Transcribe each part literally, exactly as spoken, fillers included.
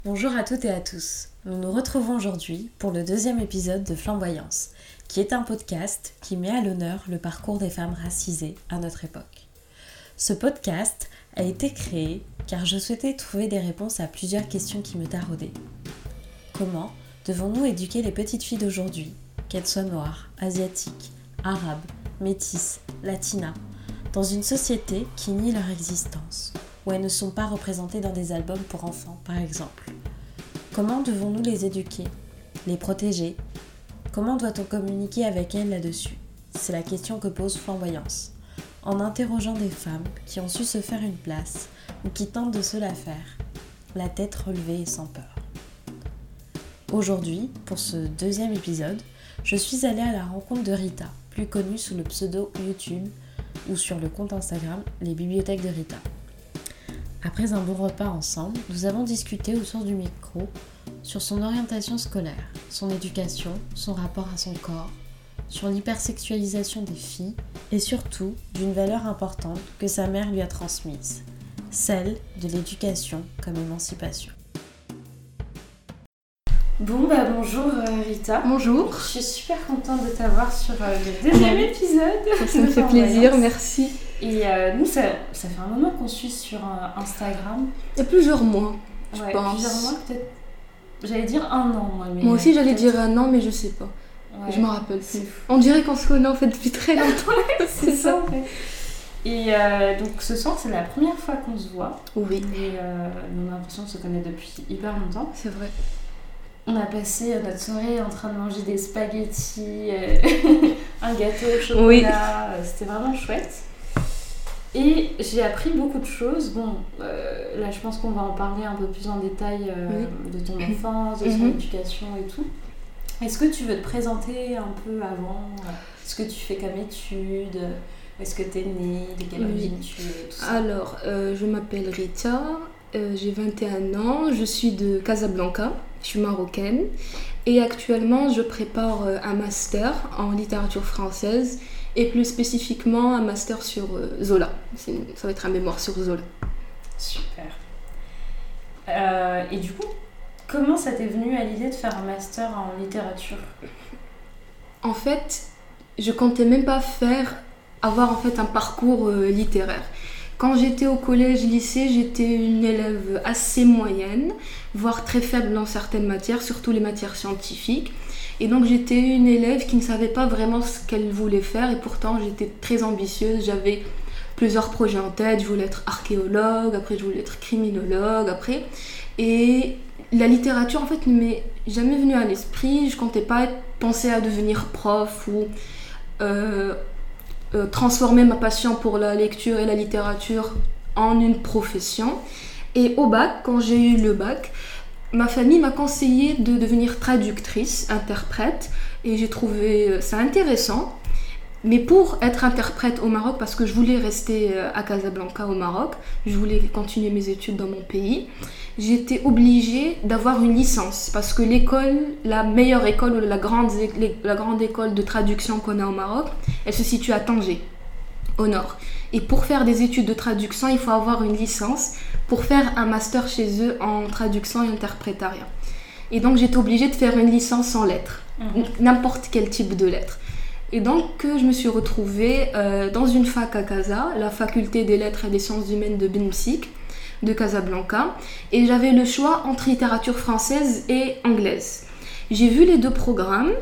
Bonjour à toutes et à tous. Nous nous retrouvons aujourd'hui pour le deuxième épisode de Flamboyance, qui est un podcast qui met à l'honneur le parcours des femmes racisées à notre époque. Ce podcast a été créé car je souhaitais trouver des réponses à plusieurs questions qui me taraudaient. Comment devons-nous éduquer les petites filles d'aujourd'hui, qu'elles soient noires, asiatiques, arabes, métisses, latinas, dans une société qui nie leur existence, où elles ne sont pas représentées dans des albums pour enfants, par exemple? Comment devons-nous les éduquer, les protéger? Comment doit-on communiquer avec elles là-dessus? C'est la question que pose Flamboyance, en interrogeant des femmes qui ont su se faire une place ou qui tentent de se la faire, la tête relevée et sans peur. Aujourd'hui, pour ce deuxième épisode, je suis allée à la rencontre de Rita, plus connue sous le pseudo YouTube ou sur le compte Instagram Les Bibliothèques de Rita. Après un bon repas ensemble, nous avons discuté autour du micro sur son orientation scolaire, son éducation, son rapport à son corps, sur l'hypersexualisation des filles et surtout d'une valeur importante que sa mère lui a transmise, celle de l'éducation comme émancipation. Bon bah bonjour euh, Rita. Bonjour. Je suis super contente de t'avoir sur euh, le deuxième épisode. Ça me fait plaisir, merci. Et euh, nous, ça, ça fait un moment qu'on suit sur euh, Instagram. Il y a plusieurs mois, je ouais, pense. Plusieurs mois, peut-être. J'allais dire un an, moi. Mais moi aussi, j'allais peut-être... dire un an, mais je sais pas. Ouais, je me rappelle plus. On dirait qu'on se connaît en fait depuis très longtemps. c'est, c'est ça, en fait. Et euh, donc, ce soir, c'est la première fois qu'on se voit. Oui. Et euh, on a l'impression de se connaître depuis hyper longtemps. C'est vrai. On a passé notre soirée en train de manger des spaghettis, euh, un gâteau au chocolat. Oui. C'était vraiment chouette. Et j'ai appris beaucoup de choses. Bon, euh, là je pense qu'on va en parler un peu plus en détail euh, oui. de ton enfance, de son mm-hmm. éducation et tout. Est-ce que tu veux te présenter un peu avant ce que tu fais comme études? Est-ce que tu es née? De quelle origine oui. tu es tout ça? Alors, euh, je m'appelle Rita, euh, j'ai vingt et un ans, je suis de Casablanca, je suis marocaine. Et actuellement, je prépare un master en littérature française. Et plus spécifiquement, un master sur euh, Zola. C'est, ça va être un mémoire sur Zola. Super. Euh, et du coup, comment ça t'est venu à l'idée de faire un master en littérature? En fait, je comptais même pas faire, avoir en fait un parcours euh, littéraire. Quand j'étais au collège-lycée, j'étais une élève assez moyenne, voire très faible dans certaines matières, surtout les matières scientifiques. Et donc j'étais une élève qui ne savait pas vraiment ce qu'elle voulait faire et pourtant j'étais très ambitieuse, j'avais plusieurs projets en tête, je voulais être archéologue, après je voulais être criminologue, après. Et la littérature en fait ne m'est jamais venue à l'esprit, je comptais pas penser à devenir prof ou euh, euh, transformer ma passion pour la lecture et la littérature en une profession. Et au bac, quand j'ai eu le bac, ma famille m'a conseillé de devenir traductrice, interprète, et j'ai trouvé ça intéressant. Mais pour être interprète au Maroc, parce que je voulais rester à Casablanca au Maroc, je voulais continuer mes études dans mon pays, j'étais obligée d'avoir une licence, parce que l'école, la meilleure école, la grande, la grande école de traduction qu'on a au Maroc, elle se situe à Tanger, au nord. Et pour faire des études de traduction, il faut avoir une licence pour faire un master chez eux en traduction et interprétariat. Et donc j'étais obligée de faire une licence en lettres, mmh. n'importe quel type de lettres. Et donc je me suis retrouvée euh, dans une fac à Casa, la faculté des lettres et des sciences humaines de Ben Msik, de Casablanca, et j'avais le choix entre littérature française et anglaise. J'ai vu les deux programmes,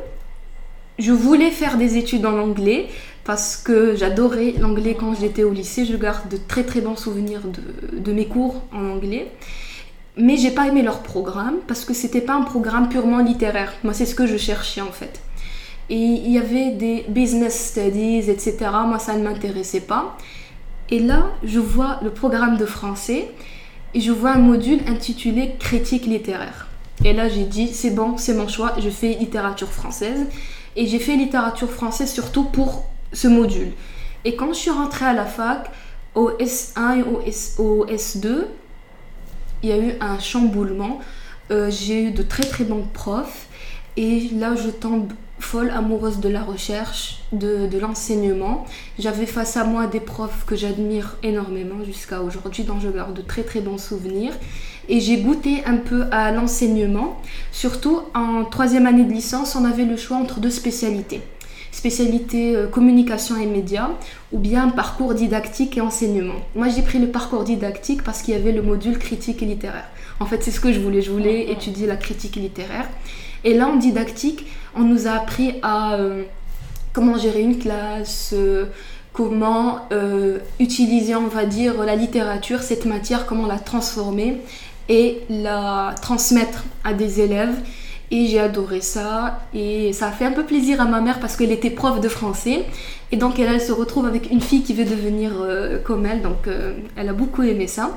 je voulais faire des études en anglais, parce que j'adorais l'anglais quand j'étais au lycée, je garde de très très bons souvenirs de, de mes cours en anglais. Mais j'ai pas aimé leur programme parce que c'était pas un programme purement littéraire. Moi, c'est ce que je cherchais en fait. Et il y avait des business studies, et cetera. Moi, ça ne m'intéressait pas. Et là, je vois le programme de français et je vois un module intitulé critique littéraire. Et là, j'ai dit, c'est bon, c'est mon choix, je fais littérature française. Et j'ai fait littérature française surtout pour ce module. Et quand je suis rentrée à la fac, au S un et au, S, au S deux, il y a eu un chamboulement. Euh, j'ai eu de très très bons profs. Et là, je tombe folle amoureuse de la recherche, de, de l'enseignement. J'avais face à moi des profs que j'admire énormément jusqu'à aujourd'hui, dont je garde de très très bons souvenirs. et j'ai goûté un peu à l'enseignement. Surtout en troisième année de licence, on avait le choix entre deux spécialités. Spécialité euh, communication et médias ou bien parcours didactique et enseignement. Moi j'ai pris le parcours didactique parce qu'il y avait le module critique et littéraire. En fait c'est ce que je voulais, je voulais mmh. étudier la critique et littéraire. Et là en didactique on nous a appris à euh, comment gérer une classe, euh, comment euh, utiliser on va dire la littérature, cette matière, comment la transformer et la transmettre à des élèves. Et j'ai adoré ça et ça a fait un peu plaisir à ma mère parce qu'elle était prof de français et donc elle, elle se retrouve avec une fille qui veut devenir euh, comme elle, donc euh, elle a beaucoup aimé ça.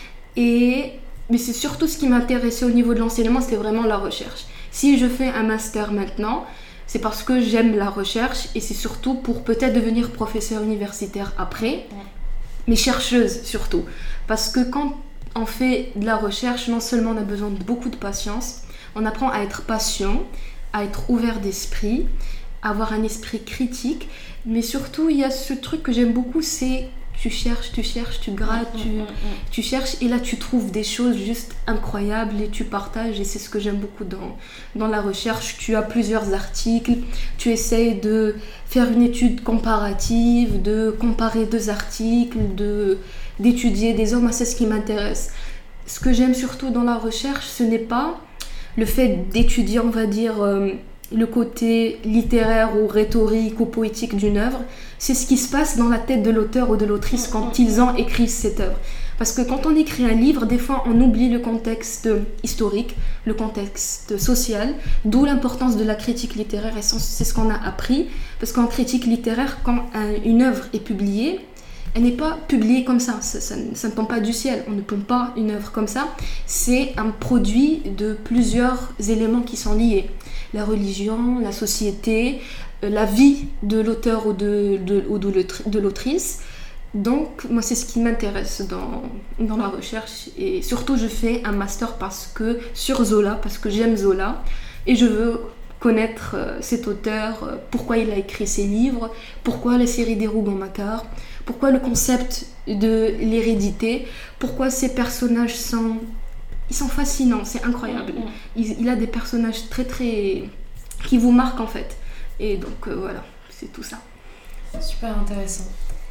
Et, mais c'est surtout ce qui m'intéressait au niveau de l'enseignement, c'était vraiment la recherche. Si je fais un master maintenant, c'est parce que j'aime la recherche et c'est surtout pour peut-être devenir professeur universitaire après, mais chercheuse surtout. Parce que quand on fait de la recherche, non seulement on a besoin de beaucoup de patience, on apprend à être patient, à être ouvert d'esprit, à avoir un esprit critique. Mais surtout, il y a ce truc que j'aime beaucoup, c'est tu cherches, tu cherches, tu grattes, tu, tu cherches. Et là, tu trouves des choses juste incroyables et tu partages. Et c'est ce que j'aime beaucoup dans, dans la recherche. Tu as plusieurs articles, tu essayes de faire une étude comparative, de comparer deux articles, de, d'étudier des hommes. Moi, c'est ce qui m'intéresse. Ce que j'aime surtout dans la recherche, ce n'est pas le fait d'étudier, on va dire, euh, le côté littéraire ou rhétorique ou poétique d'une œuvre, c'est ce qui se passe dans la tête de l'auteur ou de l'autrice quand ils ont écrit cette œuvre. Parce que quand on écrit un livre, des fois on oublie le contexte historique, le contexte social, d'où l'importance de la critique littéraire, et c'est ce qu'on a appris. Parce qu'en critique littéraire, quand un, une œuvre est publiée, elle n'est pas publiée comme ça. Ça, ça, ça ne tombe pas du ciel, on ne pompe pas une œuvre comme ça. C'est un produit de plusieurs éléments qui sont liés. La religion, la société, la vie de l'auteur ou de, de, ou de l'autrice. Donc, moi, c'est ce qui m'intéresse dans, dans la recherche. Et surtout, je fais un master parce que, sur Zola, parce que j'aime Zola. Et je veux connaître euh, cet auteur, euh, pourquoi il a écrit ses livres, pourquoi la série des Rougon-Macquart, pourquoi le concept de l'hérédité, pourquoi ces personnages sont, ils sont fascinants, c'est incroyable. Il, il a des personnages très très qui vous marquent en fait. Et donc euh, voilà, c'est tout ça. Super intéressant.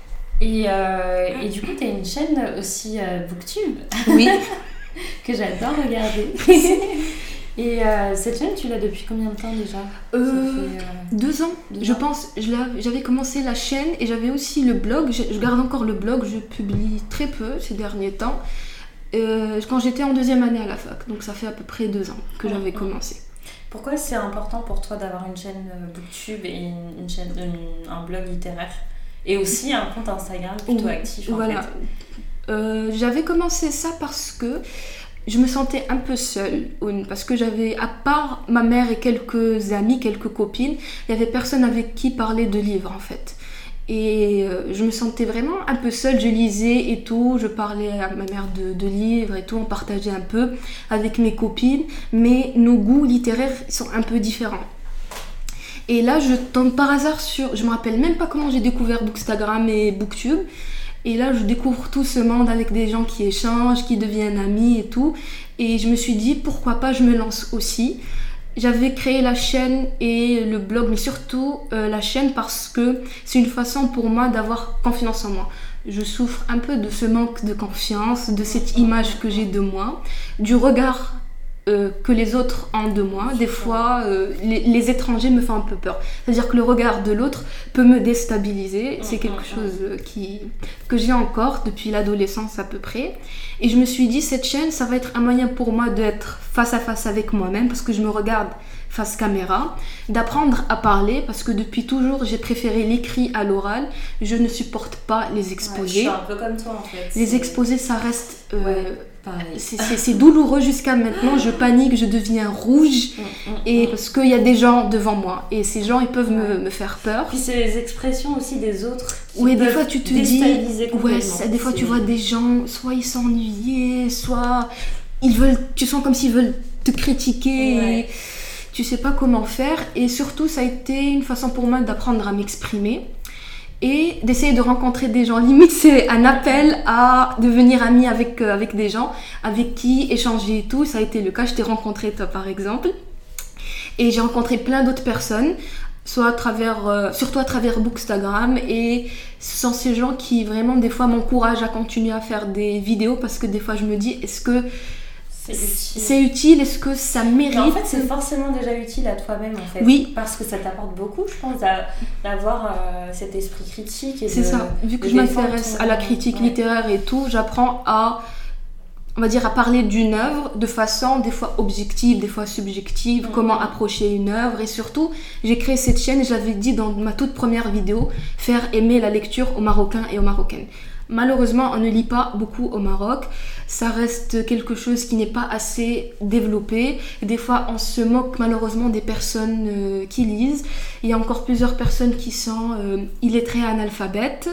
Et, euh, et du coup, tu as une chaîne aussi euh, Booktube. Oui. que j'adore regarder. Et euh, cette chaîne, tu l'as depuis combien de temps déjà ? euh, fait, euh, Deux ans, deux je ans. pense. Je j'avais commencé la chaîne et j'avais aussi le blog. Je, je garde encore le blog, je publie très peu ces derniers temps. Euh, quand j'étais en deuxième année à la fac, donc ça fait à peu près deux ans que j'avais mmh. commencé. Pourquoi c'est important pour toi d'avoir une chaîne Booktube et une, une chaîne, une, un blog littéraire ? Et aussi un compte Instagram plutôt actif en voilà. fait. Euh, j'avais commencé ça parce que je me sentais un peu seule, parce que j'avais, à part ma mère et quelques amis, quelques copines, il n'y avait personne avec qui parler de livres en fait. Et euh, je me sentais vraiment un peu seule, je lisais et tout, je parlais à ma mère de, de livres et tout, on partageait un peu avec mes copines, mais nos goûts littéraires sont un peu différents. Et là, je tombe par hasard sur, je me rappelle même pas comment j'ai découvert Bookstagram et Booktube. Et là, je découvre tout ce monde avec des gens qui échangent, qui deviennent amis et tout. Et je me suis dit, pourquoi pas, je me lance aussi. J'avais créé la chaîne et le blog, mais surtout euh, la chaîne parce que c'est une façon pour moi d'avoir confiance en moi. Je souffre un peu de ce manque de confiance, de cette image que j'ai de moi, du regard Euh, que les autres ont de moi. Des fois, euh, les, les étrangers me font un peu peur. C'est-à-dire que le regard de l'autre peut me déstabiliser. C'est quelque chose qui, que j'ai encore depuis l'adolescence à peu près. Et je me suis dit, cette chaîne, ça va être un moyen pour moi d'être face à face avec moi-même parce que je me regarde face caméra, d'apprendre à parler parce que depuis toujours, j'ai préféré l'écrit à l'oral. Je ne supporte pas les exposés. Ouais, je suis un peu comme toi en fait. Les c'est... exposés, ça reste... Euh, ouais. C'est, c'est, c'est douloureux jusqu'à maintenant, je panique, je deviens rouge mmh, mmh, et parce qu'il y a des gens devant moi et ces gens ils peuvent ouais. me, me faire peur. Puis c'est les expressions aussi des autres qui oui, peuvent des fois tu te dis ouais, ça, des fois c'est... tu vois des gens soit ils s'ennuient, soit ils veulent, tu sens comme s'ils veulent te critiquer ouais. et tu sais pas comment faire et surtout ça a été une façon pour moi d'apprendre à m'exprimer. et d'essayer de rencontrer des gens. Limite, c'est un appel à devenir amie avec, euh, avec des gens avec qui échanger et tout. Ça a été le cas. Je t'ai rencontré toi par exemple. Et j'ai rencontré plein d'autres personnes, soit à travers, euh, surtout à travers Bookstagram. Et ce sont ces gens qui vraiment des fois m'encouragent à continuer à faire des vidéos parce que des fois je me dis, est-ce que c'est utile, c'est utile est-ce que ça mérite? Mais en fait, c'est forcément déjà utile à toi-même en fait. Oui. Parce que ça t'apporte beaucoup, je pense, d'avoir euh, cet esprit critique. Et c'est de, ça. Vu que de je m'intéresse ton... à la critique ouais. littéraire et tout, j'apprends à, on va dire, à parler d'une œuvre de façon des fois objective, des fois subjective, mmh. comment approcher une œuvre. Et surtout, j'ai créé cette chaîne, j'avais dit dans ma toute première vidéo, faire aimer la lecture aux Marocains et aux Marocaines. Malheureusement, on ne lit pas beaucoup au Maroc. Ça reste quelque chose qui n'est pas assez développé. Des fois, on se moque malheureusement des personnes euh, qui lisent. Il y a encore plusieurs personnes qui sont euh, illettrées, analphabètes.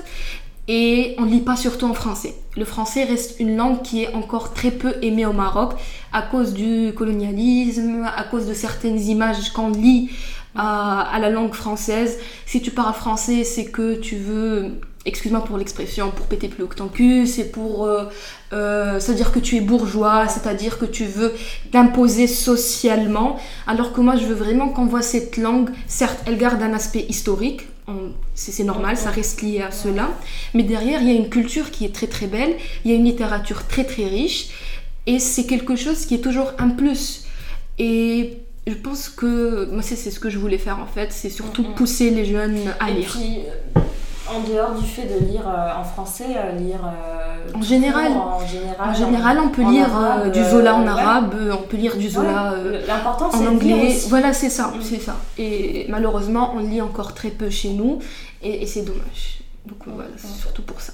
Et on ne lit pas surtout en français. Le français reste une langue qui est encore très peu aimée au Maroc à cause du colonialisme, à cause de certaines images qu'on lit à, à la langue française. Si tu parles français, c'est que tu veux... excuse-moi pour l'expression, pour péter plus haut que ton cul, c'est pour... Euh, euh, c'est-à-dire que tu es bourgeois, c'est-à-dire que tu veux t'imposer socialement, alors que moi je veux vraiment qu'on voit cette langue, certes elle garde un aspect historique, on, c'est, c'est normal, ça reste lié à cela, mais derrière il y a une culture qui est très très belle, il y a une littérature très très riche, et c'est quelque chose qui est toujours un plus. Et je pense que, moi c'est, c'est ce que je voulais faire en fait, c'est surtout pousser les jeunes à et lire. Puis, en dehors du fait de lire euh, en français, euh, lire euh, en, général, en général, en général, on peut lire arabe, euh, du Zola en arabe, ouais. on peut lire du Zola ouais. euh, L'important, en c'est anglais. De lire aussi. Voilà, c'est ça, mmh. c'est ça. Et malheureusement, on lit encore très peu chez nous, et, et c'est dommage. Donc voilà, c'est mmh. surtout pour ça.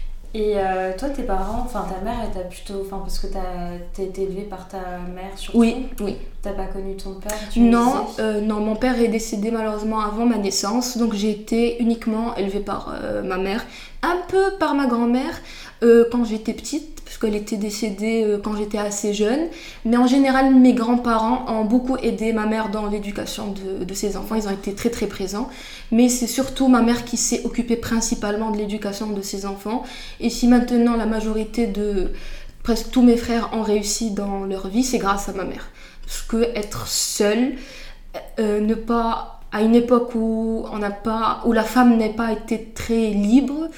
Et euh, toi, tes parents, enfin ta mère, elle t'a plutôt, enfin parce que t'as, t'as été élevée par ta mère surtout. Oui, oui. T'as pas connu ton père? Tu non, euh, non, mon père est décédé malheureusement avant ma naissance, donc j'ai été uniquement élevée par euh, ma mère, un peu par ma grand-mère euh, quand j'étais petite, parce qu'elle était décédée euh, quand j'étais assez jeune. Mais en général, mes grands-parents ont beaucoup aidé ma mère dans l'éducation de, de ses enfants. Ils ont été très très présents. Mais c'est surtout ma mère qui s'est occupée principalement de l'éducation de ses enfants. Et si maintenant la majorité de presque tous mes frères ont réussi dans leur vie, c'est grâce à ma mère. Parce que être seule, euh, ne pas à une époque où on n'a pas, où la femme n'a pas été très libre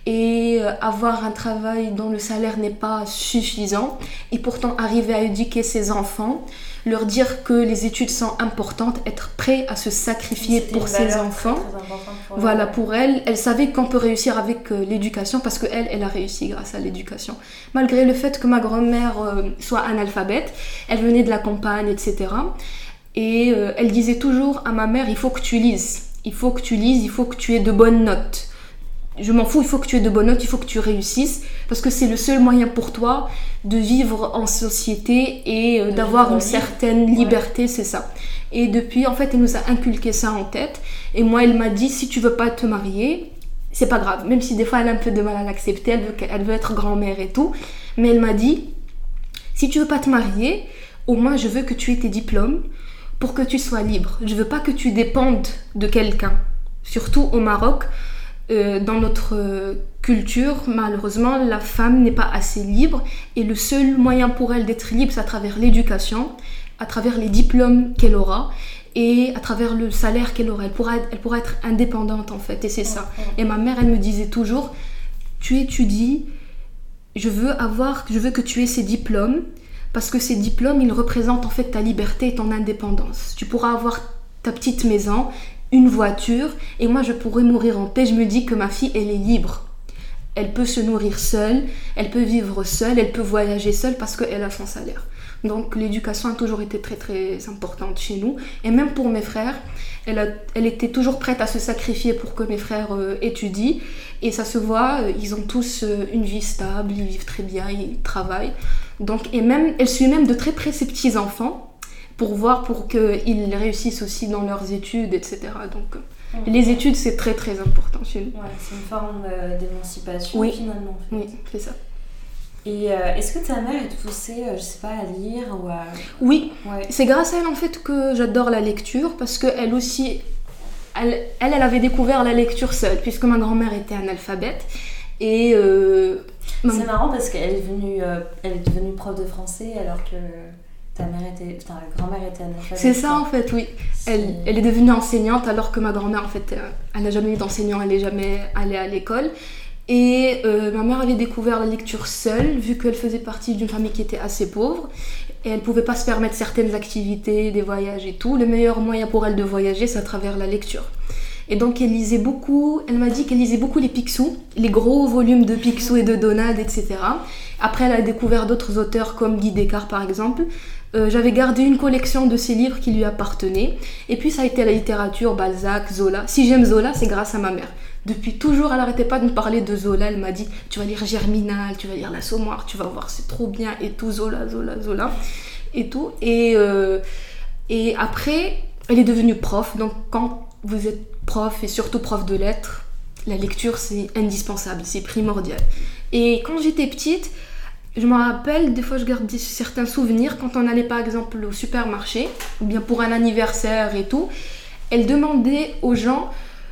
et euh, avoir un travail dont le salaire n'est pas suffisant et pourtant arriver à éduquer ses enfants, leur dire que les études sont importantes, être prêt à se sacrifier C'était pour ses enfants. Très, très pour voilà, elle. pour elle, elle savait qu'on peut réussir avec euh, l'éducation parce qu'elle, elle a réussi grâce à l'éducation. Malgré le fait que ma grand-mère euh, soit analphabète, elle venait de la campagne, et cetera. Et euh, elle disait toujours à ma mère, il faut que tu lises, il faut que tu lises, il faut que tu aies de bonnes notes. Je m'en fous, il faut que tu aies de bonnes notes, il faut que tu réussisses, parce que c'est le seul moyen pour toi de vivre en société et euh, d'avoir une certaine liberté, ouais. C'est ça. Et depuis, en fait, elle nous a inculqué ça en tête. Et moi, elle m'a dit, si tu veux pas te marier, c'est pas grave. Même si des fois, elle a un peu de mal à l'accepter, elle veut, elle veut être grand-mère et tout. Mais elle m'a dit, si tu veux pas te marier, au moins, je veux que tu aies tes diplômes pour que tu sois libre. Je veux pas que tu dépendes de quelqu'un. Surtout au Maroc, euh, dans notre euh, culture, malheureusement, la femme n'est pas assez libre. Et le seul moyen pour elle d'être libre, c'est à travers l'éducation, à travers les diplômes qu'elle aura et à travers le salaire qu'elle aura. Elle pourra être, elle pourra être indépendante en fait, et c'est ça. Et ma mère, elle me disait toujours, tu étudies, je veux avoir, je veux que tu aies ces diplômes, parce que ces diplômes, ils représentent en fait ta liberté et ton indépendance. Tu pourras avoir ta petite maison, une voiture, et moi je pourrais mourir en paix. Je me dis que ma fille, elle est libre. Elle peut se nourrir seule, elle peut vivre seule, elle peut voyager seule parce qu'elle a son salaire. Donc l'éducation a toujours été très très importante chez nous. Et même pour mes frères, elle, a, elle était toujours prête à se sacrifier pour que mes frères euh, étudient. Et ça se voit, euh, ils ont tous euh, une vie stable, ils vivent très bien, ils travaillent. Donc, et même, elle suit même de très près ses petits-enfants pour voir, pour qu'ils réussissent aussi dans leurs études, et cetera. Donc mmh. les études, c'est très très important chez nous. Ouais, c'est une forme euh, d'émancipation oui. finalement. En fait. Oui, c'est ça. Et euh, est-ce que ta mère, elle te poussait, euh, je sais pas, à lire ou à... Oui, ouais. C'est grâce à elle en fait que j'adore la lecture parce qu'elle aussi, elle, elle, elle avait découvert la lecture seule, puisque ma grand-mère était analphabète. Et euh, c'est marrant parce qu'elle est venue, euh, elle est devenue prof de français alors que ta mère était, ta grand-mère était analphabète. C'est ça en fait, oui. Elle, elle est devenue enseignante alors que ma grand-mère en fait, elle n'a jamais eu d'enseignant, elle n'est jamais allée à l'école. Et euh, ma mère avait découvert la lecture seule, vu qu'elle faisait partie d'une famille qui était assez pauvre. Et elle ne pouvait pas se permettre certaines activités, des voyages et tout. Le meilleur moyen pour elle de voyager, c'est à travers la lecture. Et donc elle lisait beaucoup, elle m'a dit qu'elle lisait beaucoup les Picsou, les gros volumes de Picsou et de Donald, et cetera. Après, elle a découvert d'autres auteurs comme Guy Descartes par exemple. Euh, j'avais gardé une collection de ses livres qui lui appartenaient. Et puis ça a été la littérature, Balzac, Zola. Si j'aime Zola, c'est grâce à ma mère. Depuis toujours, elle n'arrêtait pas de me parler de Zola. Elle m'a dit, tu vas lire Germinal, tu vas lire L'Assommoir, tu vas voir, c'est trop bien, et tout, Zola, Zola, Zola, et tout. Et, euh, et après, elle est devenue prof. Donc quand vous êtes prof, et surtout prof de lettres, la lecture, c'est indispensable, c'est primordial. Et quand j'étais petite, je me rappelle, des fois je garde certains souvenirs, quand on allait par exemple au supermarché, ou bien pour un anniversaire et tout, elle demandait aux gens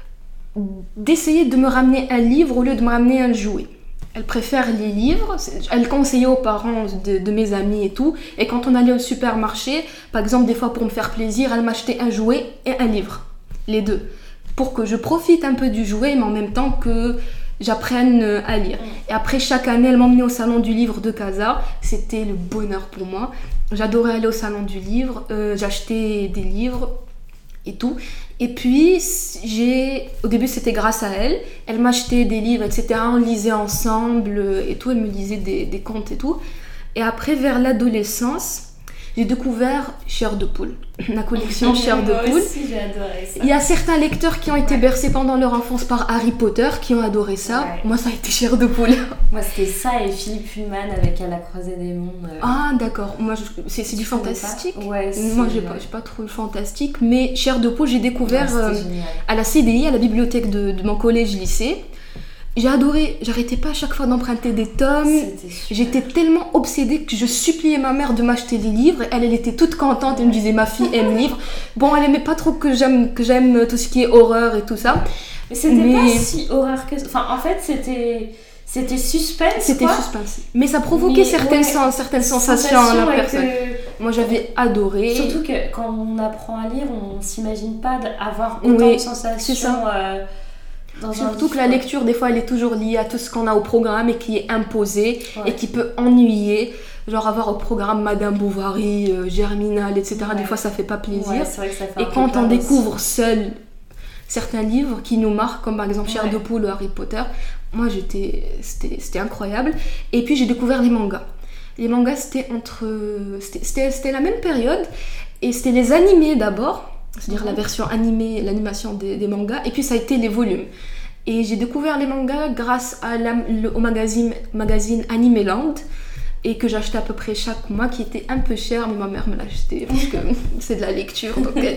d'essayer de me ramener un livre au lieu de me ramener un jouet. Elle préfère les livres, elle conseillait aux parents de, de mes amis et tout, et quand on allait au supermarché, par exemple des fois pour me faire plaisir, elle m'achetait un jouet et un livre, les deux, pour que je profite un peu du jouet, mais en même temps que j'apprenne à lire. Et après, chaque année, elle m'emmenait au salon du livre de Casa. C'était le bonheur pour moi. J'adorais aller au salon du livre. Euh, j'achetais des livres et tout. Et puis, j'ai... au début, c'était grâce à elle. Elle m'achetait des livres, et cetera. On lisait ensemble et tout. Elle me lisait des, des contes et tout. Et après, vers l'adolescence, j'ai découvert Chair de poule, la collection Chair de poule. Moi aussi, j'ai adoré ça. Il y a certains lecteurs qui ont été ouais. bercés pendant leur enfance par Harry Potter, qui ont adoré ça. Ouais. Moi, ça a été Chair de poule. Moi, c'était ça et Philippe Pullman avec À la croisée des mondes. Euh... Ah, d'accord. Moi, je... c'est, c'est du fantastique. Ouais, c'est... Moi, j'ai pas, j'ai pas trop le fantastique, mais Chair de poule, j'ai découvert ouais, euh, à la C D I, à la bibliothèque de, de mon collège-lycée. J'ai adoré, j'arrêtais pas à chaque fois d'emprunter des tomes. J'étais tellement obsédée que je suppliais ma mère de m'acheter des livres. Elle, elle était toute contente, elle me disait ma fille aime lire. Bon, elle aimait pas trop que j'aime, que j'aime tout ce qui est horreur et tout ça. Mais c'était mais... pas si horreur que ça. Enfin, en fait, c'était, c'était suspense. C'était quoi. suspense. Mais ça provoquait mais, certaines, ouais, sens, certaines sensations à la personne. Que... Moi, j'avais adoré. Surtout que quand on apprend à lire, on s'imagine pas avoir autant oui, de sensations. C'est ça. Euh... Dans Surtout que la lecture, des fois, elle est toujours liée à tout ce qu'on a au programme et qui est imposé ouais. et qui peut ennuyer. Genre avoir au programme Madame Bovary, euh, Germinal, et cetera. Ouais. Des fois, ça fait pas plaisir. Ouais, c'est vrai que ça fait et quand on découvre seul certains livres qui nous marquent, comme par exemple Chair ouais. de poule ou Harry Potter, moi, j'étais, c'était, c'était incroyable. Et puis, j'ai découvert les mangas. Les mangas, c'était entre... C'était, c'était, c'était la même période. Et c'était les animés d'abord. C'est-à-dire la version animée, l'animation des, des mangas, et puis ça a été les volumes. Et j'ai découvert les mangas grâce à la, le, au magazine, magazine Animeland, et que j'achetais à peu près chaque mois, qui était un peu cher, mais ma mère me l'achetait parce que c'est de la lecture. Donc elle...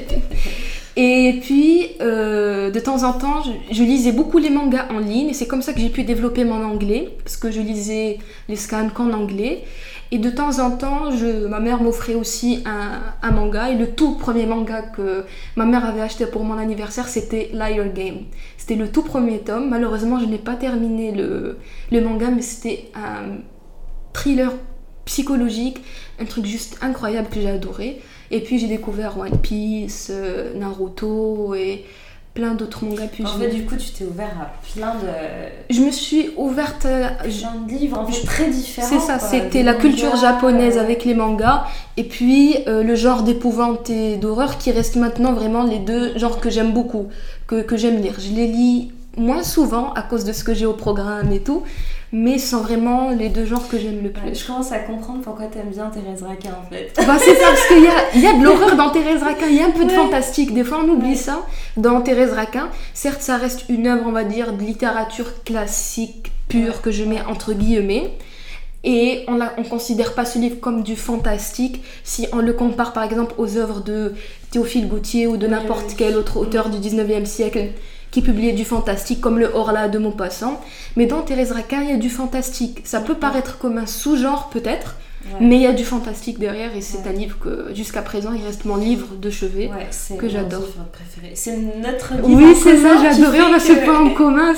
Et puis, euh, de temps en temps, je, je lisais beaucoup les mangas en ligne, et c'est comme ça que j'ai pu développer mon anglais, parce que je lisais les scans qu'en anglais. Et de temps en temps, je, ma mère m'offrait aussi un, un manga. Et le tout premier manga que ma mère avait acheté pour mon anniversaire, c'était Liar Game. C'était le tout premier tome. Malheureusement, je n'ai pas terminé le, le manga, mais c'était un thriller psychologique, un truc juste incroyable que j'ai adoré. Et puis j'ai découvert One Piece, Naruto et plein d'autres mangas. Puis en fait, du coup, tu t'es ouvert à plein de... Je me suis ouverte à... plein de livres, en fait, très différents. C'est ça, quoi. C'était la culture mangas, japonaise euh... avec les mangas, et puis euh, le genre d'épouvante et d'horreur qui reste maintenant vraiment les deux genres que j'aime beaucoup, que, que j'aime lire. Je les lis moins souvent à cause de ce que j'ai au programme et tout, mais ce sont vraiment les deux genres que j'aime le plus. Ouais, je commence à comprendre pourquoi t'aimes bien Thérèse Raquin en fait. Bah c'est ça, parce qu'il y a, il y a de l'horreur dans Thérèse Raquin, il y a un peu de ouais. fantastique, des fois on oublie ouais. ça dans Thérèse Raquin. Certes, ça reste une œuvre, on va dire, de littérature classique pure ouais. que je mets entre guillemets, et on ne considère pas ce livre comme du fantastique si on le compare par exemple aux œuvres de Théophile Gautier ou de n'importe oui, oui. quel autre auteur du dix-neuvième siècle qui publiait du fantastique comme le Horla de Maupassant. Mais dans Thérèse Raquin, il y a du fantastique. Ça peut paraître comme un sous-genre peut-être, Ouais. Mais il y a du fantastique derrière et c'est ouais. un livre que jusqu'à présent il reste mon livre de chevet ouais, c'est que j'adore. Livre préféré. C'est notre livre oui, en c'est commun. Ça, j'adorais, on a ce point en commun.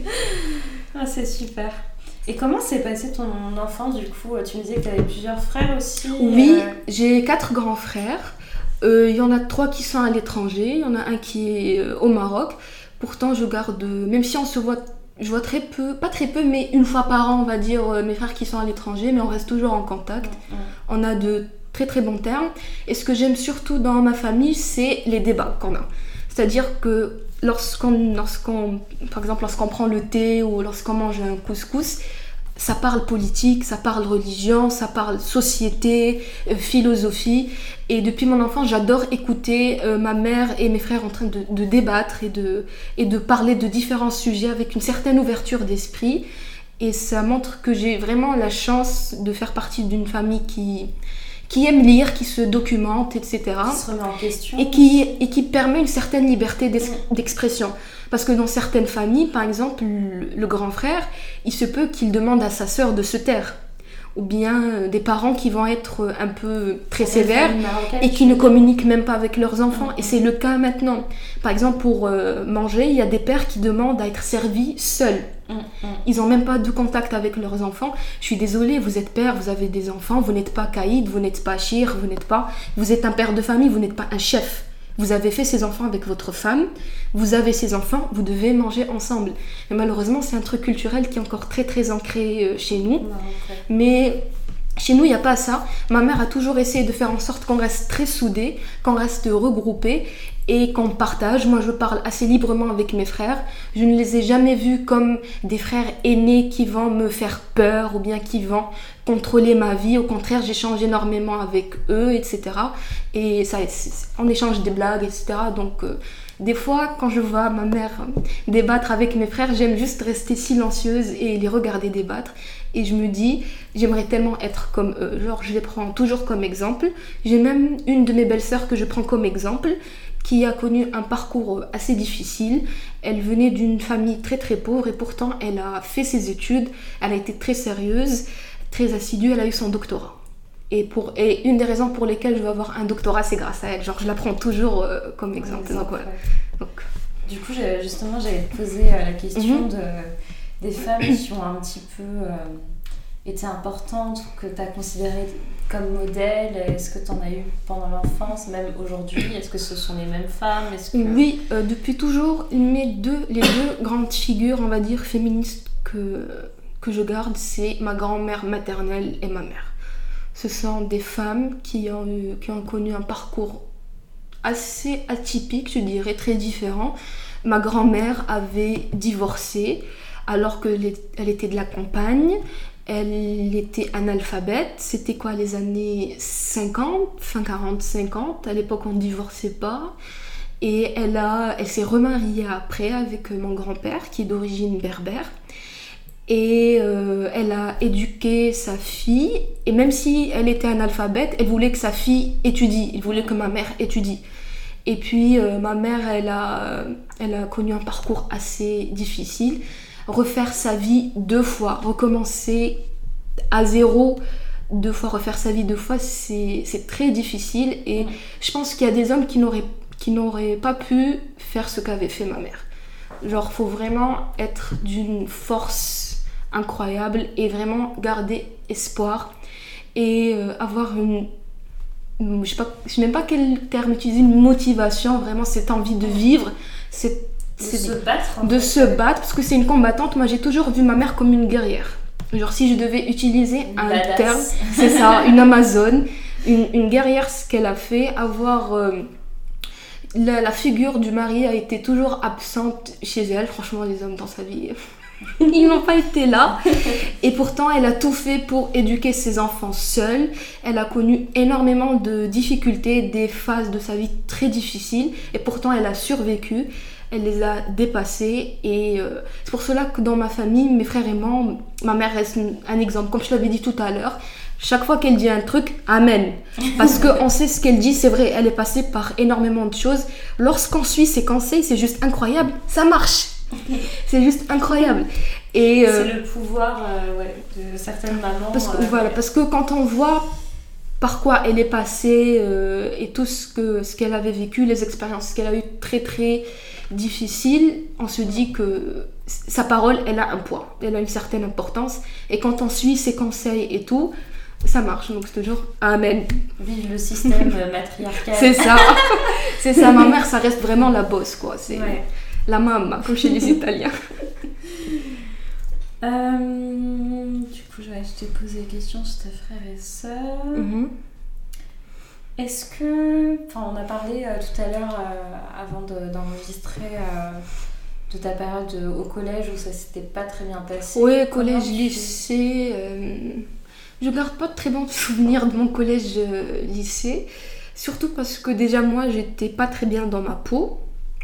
Ah, c'est super. Et comment s'est passé ton enfance du coup? Tu me disais que tu avais plusieurs frères aussi. Oui, euh... j'ai quatre grands frères. Il euh, y en a trois qui sont à l'étranger, il y en a un qui est euh, au Maroc. Pourtant, je garde, même si on se voit, je vois très peu, pas très peu, mais une fois par an, on va dire, euh, mes frères qui sont à l'étranger, mais on reste toujours en contact. Mmh. On a de très très bons termes. Et ce que j'aime surtout dans ma famille, c'est les débats qu'on a. C'est-à-dire que lorsqu'on, lorsqu'on, par exemple, lorsqu'on prend le thé ou lorsqu'on mange un couscous, ça parle politique, ça parle religion, ça parle société, euh, philosophie. Et depuis mon enfance, j'adore écouter euh, ma mère et mes frères en train de, de débattre et de, et de parler de différents sujets avec une certaine ouverture d'esprit. Et ça montre que j'ai vraiment la chance de faire partie d'une famille qui, qui aime lire, qui se documente, et cetera. Qui se remet en question. Et qui, et qui permet une certaine liberté d'expression. Parce que dans certaines familles, par exemple, le, le grand frère, il se peut qu'il demande à sa sœur de se taire. Ou bien euh, des parents qui vont être un peu très sévères et qui ne communiquent même pas avec leurs enfants. Mmh. Et c'est le cas maintenant. Par exemple, pour euh, manger, il y a des pères qui demandent à être servis seuls. Mmh. Ils n'ont même pas de contact avec leurs enfants. Je suis désolée, vous êtes père, vous avez des enfants, vous n'êtes pas caïd, vous n'êtes pas chir, vous n'êtes pas... Vous êtes un père de famille, vous n'êtes pas un chef. Vous avez fait ces enfants avec votre femme, vous avez ces enfants, vous devez manger ensemble. Mais malheureusement, c'est un truc culturel qui est encore très très ancré chez nous. Non, okay. Mais chez nous, il n'y a pas ça. Ma mère a toujours essayé de faire en sorte qu'on reste très soudés, qu'on reste regroupés et qu'on partage. Moi, je parle assez librement avec mes frères. Je ne les ai jamais vus comme des frères aînés qui vont me faire peur ou bien qui vont contrôler ma vie. Au contraire, j'échange énormément avec eux, et cetera. Et ça, on échange des blagues, et cetera. Donc, euh, des fois, quand je vois ma mère débattre avec mes frères, j'aime juste rester silencieuse et les regarder débattre. Et je me dis, j'aimerais tellement être comme eux. Genre, je les prends toujours comme exemple. J'ai même une de mes belles-sœurs que je prends comme exemple, qui a connu un parcours assez difficile. Elle venait d'une famille très très pauvre et pourtant elle a fait ses études, elle a été très sérieuse, très assidue, elle a eu son doctorat. Et, pour, et une des raisons pour lesquelles je veux avoir un doctorat, c'est grâce à elle. Genre, je la prends toujours euh, comme exemple. exemple. Donc, voilà. Donc... Du coup, j'ai, justement, j'allais te poser euh, la question mm-hmm. de, des femmes qui ont un petit peu euh, été importantes, que tu as considérées comme modèle. Est-ce que tu en as eu pendant l'enfance, même aujourd'hui? Est-ce que ce sont les mêmes femmes? Est-ce que... Oui, euh, depuis toujours, mes deux, les deux grandes figures, on va dire, féministes que, que je garde, c'est ma grand-mère maternelle et ma mère. Ce sont des femmes qui ont, eu, qui ont connu un parcours assez atypique, je dirais, très différent. Ma grand-mère avait divorcé alors qu'elle était de la campagne. Elle était analphabète. C'était quoi, les années cinquante, fin quarante cinquante. À l'époque, on ne divorçait pas. Et elle, a, elle s'est remariée après avec mon grand-père, qui est d'origine berbère. Et euh, elle a éduqué sa fille, et même si elle était analphabète, elle voulait que sa fille étudie, elle voulait que ma mère étudie. Et puis euh, ma mère, elle a, elle a connu un parcours assez difficile. Refaire sa vie deux fois, recommencer à zéro, deux fois, refaire sa vie deux fois, c'est, c'est très difficile. Et je pense qu'il y a des hommes qui n'auraient, qui n'auraient pas pu faire ce qu'avait fait ma mère. Genre, il faut vraiment être d'une force incroyable et vraiment garder espoir et euh, avoir une, je sais pas, je sais même pas quel terme utiliser, une motivation, vraiment cette envie de vivre, cette, de se battre, de se battre, parce que c'est une combattante. Moi, j'ai toujours vu ma mère comme une guerrière. Genre, si je devais utiliser une un badass. terme, c'est ça, une Amazone, une, une guerrière, ce qu'elle a fait, avoir euh, la, la figure du mari a été toujours absente chez elle. Franchement, les hommes dans sa vie, ils n'ont pas été là. Et pourtant, elle a tout fait pour éduquer ses enfants seule. Elle a connu énormément de difficultés, des phases de sa vie très difficiles. Et pourtant, elle a survécu. Elle les a dépassées. Et euh, c'est pour cela que dans ma famille, mes frères et moi, ma mère reste un exemple. Comme je l'avais dit tout à l'heure, chaque fois qu'elle dit un truc, amen. Parce qu'on sait ce qu'elle dit, c'est vrai. Elle est passée par énormément de choses. Lorsqu'on suit ses conseils, c'est juste incroyable. Ça marche. C'est juste incroyable. Et, euh, c'est le pouvoir euh, ouais, de certaines mamans. Parce que, euh, voilà, ouais. parce que quand on voit par quoi elle est passée euh, et tout ce, que, ce qu'elle avait vécu, les expériences qu'elle a eues très très difficiles, on se dit que sa parole, elle a un poids, elle a une certaine importance. Et quand on suit ses conseils et tout, ça marche. Donc c'est toujours amen. Vive le système matriarcal. C'est ça. C'est ça. Ma mère, ça reste vraiment la boss, quoi. C'est ouais. la mamma, comme chez les Italiens. Euh, du coup, ouais, je t'ai posé des questions sur tes frères et sœurs. Mm-hmm. Est-ce que... Enfin, on a parlé euh, tout à l'heure, euh, avant de, d'enregistrer, euh, de ta période euh, au collège où ça s'était pas très bien passé. Oui, collège, tu... lycée... Euh, je garde pas de très bons souvenirs de mon collège, euh, lycée. Surtout parce que déjà, moi, j'étais pas très bien dans ma peau.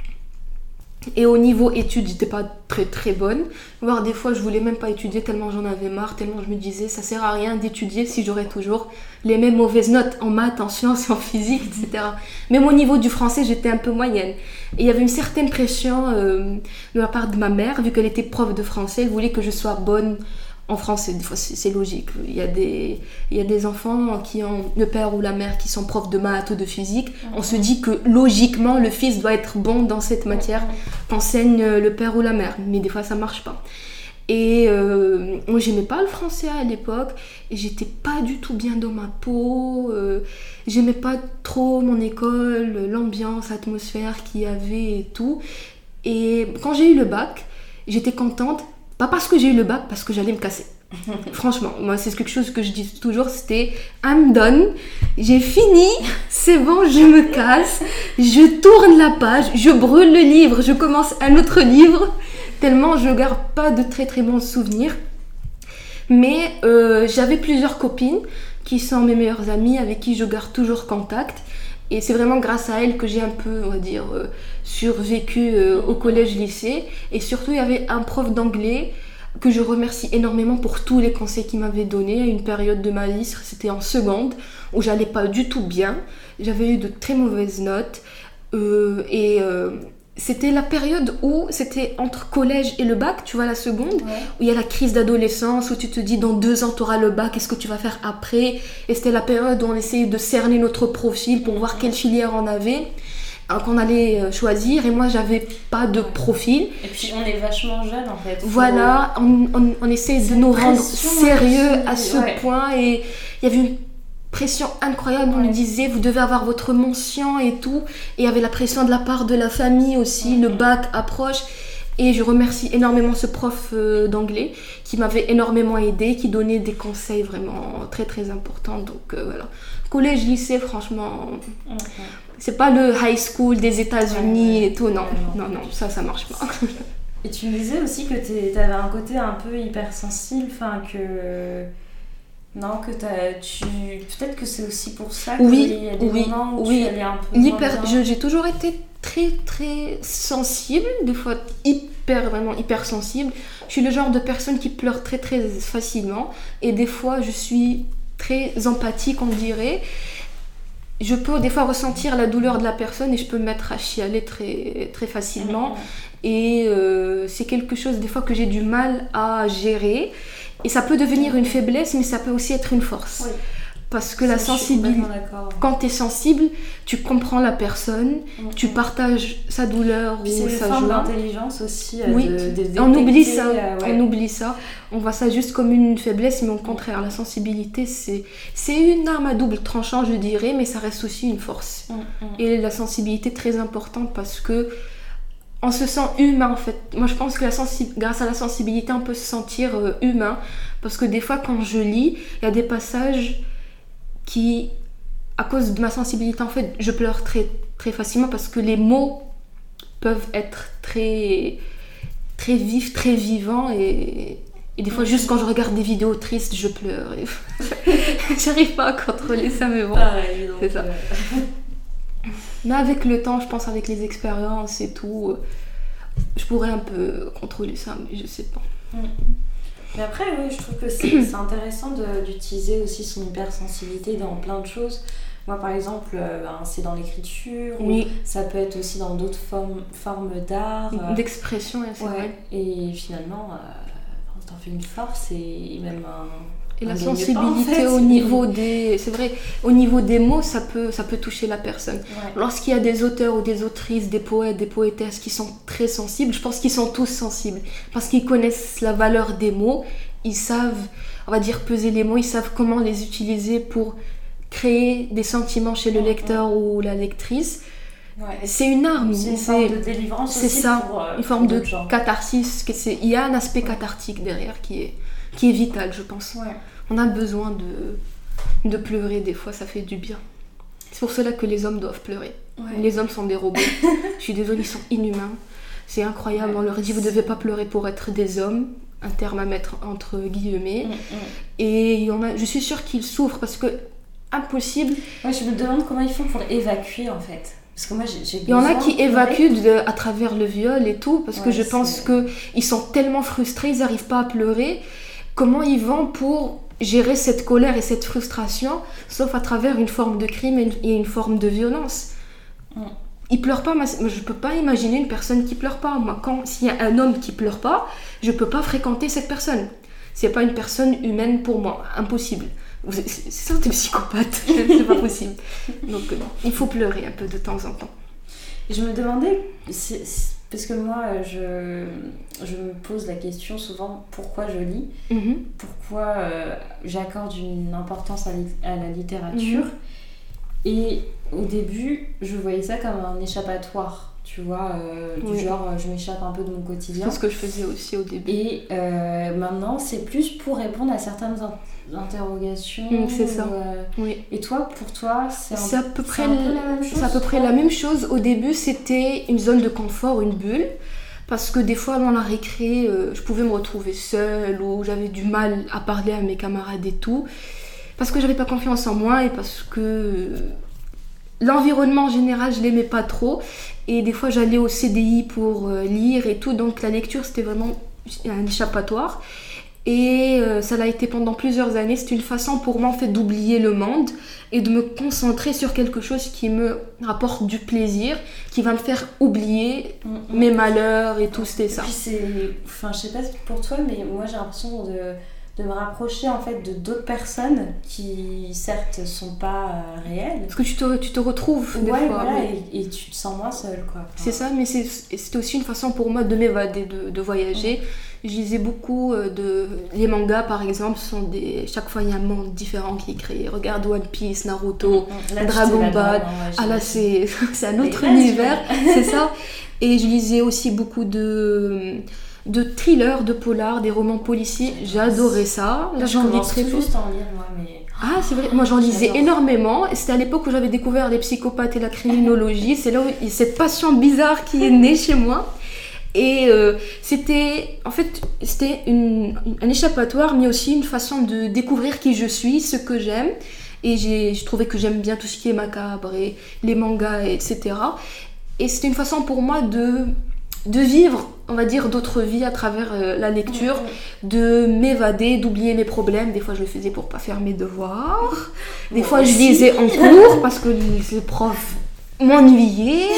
Et au niveau études, j'étais pas très très bonne. Voire des fois, je voulais même pas étudier tellement j'en avais marre, tellement je me disais ça sert à rien d'étudier si j'aurais toujours les mêmes mauvaises notes en maths, en sciences, en physique, et cetera. Même au niveau du français, j'étais un peu moyenne. Et il y avait une certaine pression euh, de la part de ma mère, vu qu'elle était prof de français, elle voulait que je sois bonne en français. Des fois, c'est, c'est logique. Il y a des, il y a des enfants qui ont le père ou la mère qui sont profs de maths ou de physique. On se dit que logiquement, le fils doit être bon dans cette matière qu'enseigne le père ou la mère. Mais des fois, ça marche pas. Et euh, moi, j'aimais pas le français à l'époque. Et j'étais pas du tout bien dans ma peau. Euh, j'aimais pas trop mon école, l'ambiance, l'atmosphère qu'il y avait et tout. Et quand j'ai eu le bac, j'étais contente. Pas parce que j'ai eu le bac, parce que j'allais me casser. Franchement, moi c'est quelque chose que je dis toujours, c'était I'm done, j'ai fini, c'est bon, je me casse, je tourne la page, je brûle le livre, je commence un autre livre, tellement je garde pas de très très bons souvenirs. Mais euh, j'avais plusieurs copines qui sont mes meilleures amies, avec qui je garde toujours contact. Et c'est vraiment grâce à elles que j'ai un peu, on va dire, euh, survécu euh, au collège-lycée. Et surtout, il y avait un prof d'anglais que je remercie énormément pour tous les conseils qu'il m'avait donnés à une période de ma vie. C'était en seconde, où j'allais pas du tout bien. J'avais eu de très mauvaises notes. Euh, et euh, c'était la période où c'était entre collège et le bac, tu vois, la seconde, ouais. Où il y a la crise d'adolescence, où tu te dis dans deux ans tu auras le bac, qu'est-ce que tu vas faire après? Et c'était la période où on essayait de cerner notre profil pour voir quelle filière on avait, qu'on allait choisir. Et moi, j'avais pas de profil. Et puis on est vachement jeunes en fait. Faut... Voilà, on, on, on essaie de nous rendre sérieux à ce ouais. point. Et il y avait une pression incroyable, on ouais. nous disait vous devez avoir votre mention et tout, et il y avait la pression de la part de la famille aussi, ouais. le bac approche, et je remercie énormément ce prof euh, d'anglais qui m'avait énormément aidé, qui donnait des conseils vraiment très très importants. Donc euh, voilà, collège, lycée, franchement okay. c'est pas le high school des États-Unis ouais, ouais. et tout, non, ouais, non, non, non, ça ça marche pas. Et tu me disais aussi que t'avais un côté un peu hypersensible, enfin que... Non, que t'as, tu... peut-être que c'est aussi pour ça qu'il oui, y a des oui, moments où oui. tu allais un peu L'hyper... je, J'ai toujours été très très sensible, des fois hyper, vraiment hyper sensible. Je suis le genre de personne qui pleure très très facilement et des fois je suis très empathique, on dirait. Je peux des fois ressentir la douleur de la personne et je peux me mettre à chialer très, très facilement. Mmh. Et euh, c'est quelque chose des fois que j'ai du mal à gérer. Et ça peut devenir une faiblesse, mais ça peut aussi être une force. Oui. Parce que ça, la sensibilité, quand tu es sensible, tu comprends la personne, mmh. tu partages sa douleur puis ou sa joie. C'est une forme d'intelligence aussi. Oui, de, de, de on oublie ça. Euh, ouais. On oublie ça. On voit ça juste comme une faiblesse, mais au contraire, la sensibilité, c'est, c'est une arme à double tranchant, je dirais, mais ça reste aussi une force. Mmh. Et la sensibilité est très importante parce que on se sent humain en fait. Moi je pense que la sensi- grâce à la sensibilité on peut se sentir euh, humain, parce que des fois quand je lis, il y a des passages qui, à cause de ma sensibilité en fait, je pleure très, très facilement parce que les mots peuvent être très, très vifs, très vivants et, et des fois juste quand je regarde des vidéos tristes je pleure et j'arrive pas à contrôler ça, mais bon, pareil, donc, c'est ça. Euh... Mais avec le temps, je pense avec les expériences et tout, je pourrais un peu contrôler ça, mais je sais pas. Mmh. Mais après, oui, je trouve que c'est, c'est intéressant de, d'utiliser aussi son hypersensibilité dans plein de choses. Moi, par exemple, euh, ben, c'est dans l'écriture, oui. Ça peut être aussi dans d'autres formes, formes d'art. Euh, d'expression, c'est ouais. vrai. Et finalement, euh, t'en fait une force et même un... Et la sensibilité en fait. au niveau des, c'est vrai, au niveau des mots, ça peut, ça peut toucher la personne. Ouais. Lorsqu'il y a des auteurs ou des autrices, des poètes, des poétesses qui sont très sensibles, je pense qu'ils sont tous sensibles parce qu'ils connaissent la valeur des mots, ils savent, on va dire, peser les mots, ils savent comment les utiliser pour créer des sentiments chez le lecteur ouais. ou la lectrice. Ouais. C'est une arme, c'est une forme de délivrance c'est aussi ça, pour, euh, une forme de gens. catharsis. C'est, il y a un aspect cathartique derrière qui est qui est vital, je pense. Ouais. On a besoin de, de pleurer, des fois, ça fait du bien. C'est pour cela que les hommes doivent pleurer. Ouais. Les hommes sont des robots. Je suis désolée, ils sont inhumains. C'est incroyable, ouais. On leur dit, vous ne devez pas pleurer pour être des hommes. Un terme à mettre entre guillemets. Mm, mm. Et il y en a, je suis sûre qu'ils souffrent parce que, impossible. Ouais, je me demande comment ils font pour évacuer, en fait. Parce que moi, j'ai, j'ai il y en a qui évacuent de, à travers le viol et tout, parce ouais, que je pense qu'ils sont tellement frustrés, ils n'arrivent pas à pleurer. Comment ils vont pour gérer cette colère et cette frustration, sauf à travers une forme de crime et une forme de violence. Mm. Ils pleurent pas, je ne peux pas imaginer une personne qui pleure pas. Moi, quand s'il y a un homme qui pleure pas, je peux pas fréquenter cette personne. C'est pas une personne humaine pour moi, impossible. C'est, c'est ça, t'es psychopathe, c'est pas possible. Donc il faut pleurer un peu de temps en temps. Et je me demandais, c'est, c'est, parce que moi, je, je me pose la question souvent, pourquoi je lis, mm-hmm. pourquoi euh, j'accorde une importance à, li- à la littérature. Mm-hmm. Et au début, je voyais ça comme un échappatoire, tu vois, euh, du oui. genre, je m'échappe un peu de mon quotidien. C'est ce que je faisais aussi au début. Et euh, maintenant, c'est plus pour répondre à certaines in- interrogations. Mmh, c'est ça. Euh... Oui. Et toi, pour toi, c'est, un... c'est à peu près, c'est un peu la même chose. C'est à peu près la même chose. Au début, c'était une zone de confort, une bulle. Parce que des fois, dans la récré, euh, je pouvais me retrouver seule ou j'avais du mal à parler à mes camarades et tout. Parce que j'avais pas confiance en moi et parce que euh, l'environnement en général, je l'aimais pas trop. Et des fois, j'allais au C D I pour euh, lire et tout. Donc la lecture, c'était vraiment un échappatoire. Et euh, ça l'a été pendant plusieurs années. C'était une façon pour moi en fait, d'oublier le monde et de me concentrer sur quelque chose qui me rapporte du plaisir, qui va me faire oublier mmh. mes malheurs et tout, c'était ça. Et puis c'est... Enfin, je sais pas pour toi, mais moi j'ai l'impression de... de me rapprocher en fait de d'autres personnes qui certes sont pas euh, réelles. Parce que tu te, tu te retrouves des ouais, fois. Voilà, mais... et, et tu te sens moins seule quoi. Enfin... C'est ça, mais c'est, c'était aussi une façon pour moi de m'évader, de, de voyager. Mmh. Je lisais beaucoup de... Les mangas par exemple, sont des... chaque fois il y a un monde différent qui est créé. Regarde One Piece, Naruto, mmh. là, Dragon Ball. Ah là c'est, c'est un autre univers, c'est ça. Et je lisais aussi beaucoup de... de thrillers, de polars, des romans policiers, j'adorais ça. Là, j'en lis très peu. Juste en lire, moi, mais... Ah, c'est vrai, moi j'en lisais J'adore. énormément. C'était à l'époque où j'avais découvert les psychopathes et la criminologie. C'est là où il y a cette passion bizarre qui est née chez moi. Et euh, c'était, en fait, c'était une, un échappatoire, mais aussi une façon de découvrir qui je suis, ce que j'aime. Et j'ai, je trouvais que j'aime bien tout ce qui est macabre et les mangas, et cetera. Et c'était une façon pour moi de... de vivre, on va dire, d'autres vies à travers euh, la lecture, mmh. de m'évader, d'oublier mes problèmes. Des fois, je le faisais pour pas faire mes devoirs. Des fois, je lisais en cours parce que les profs m'ennuyaient.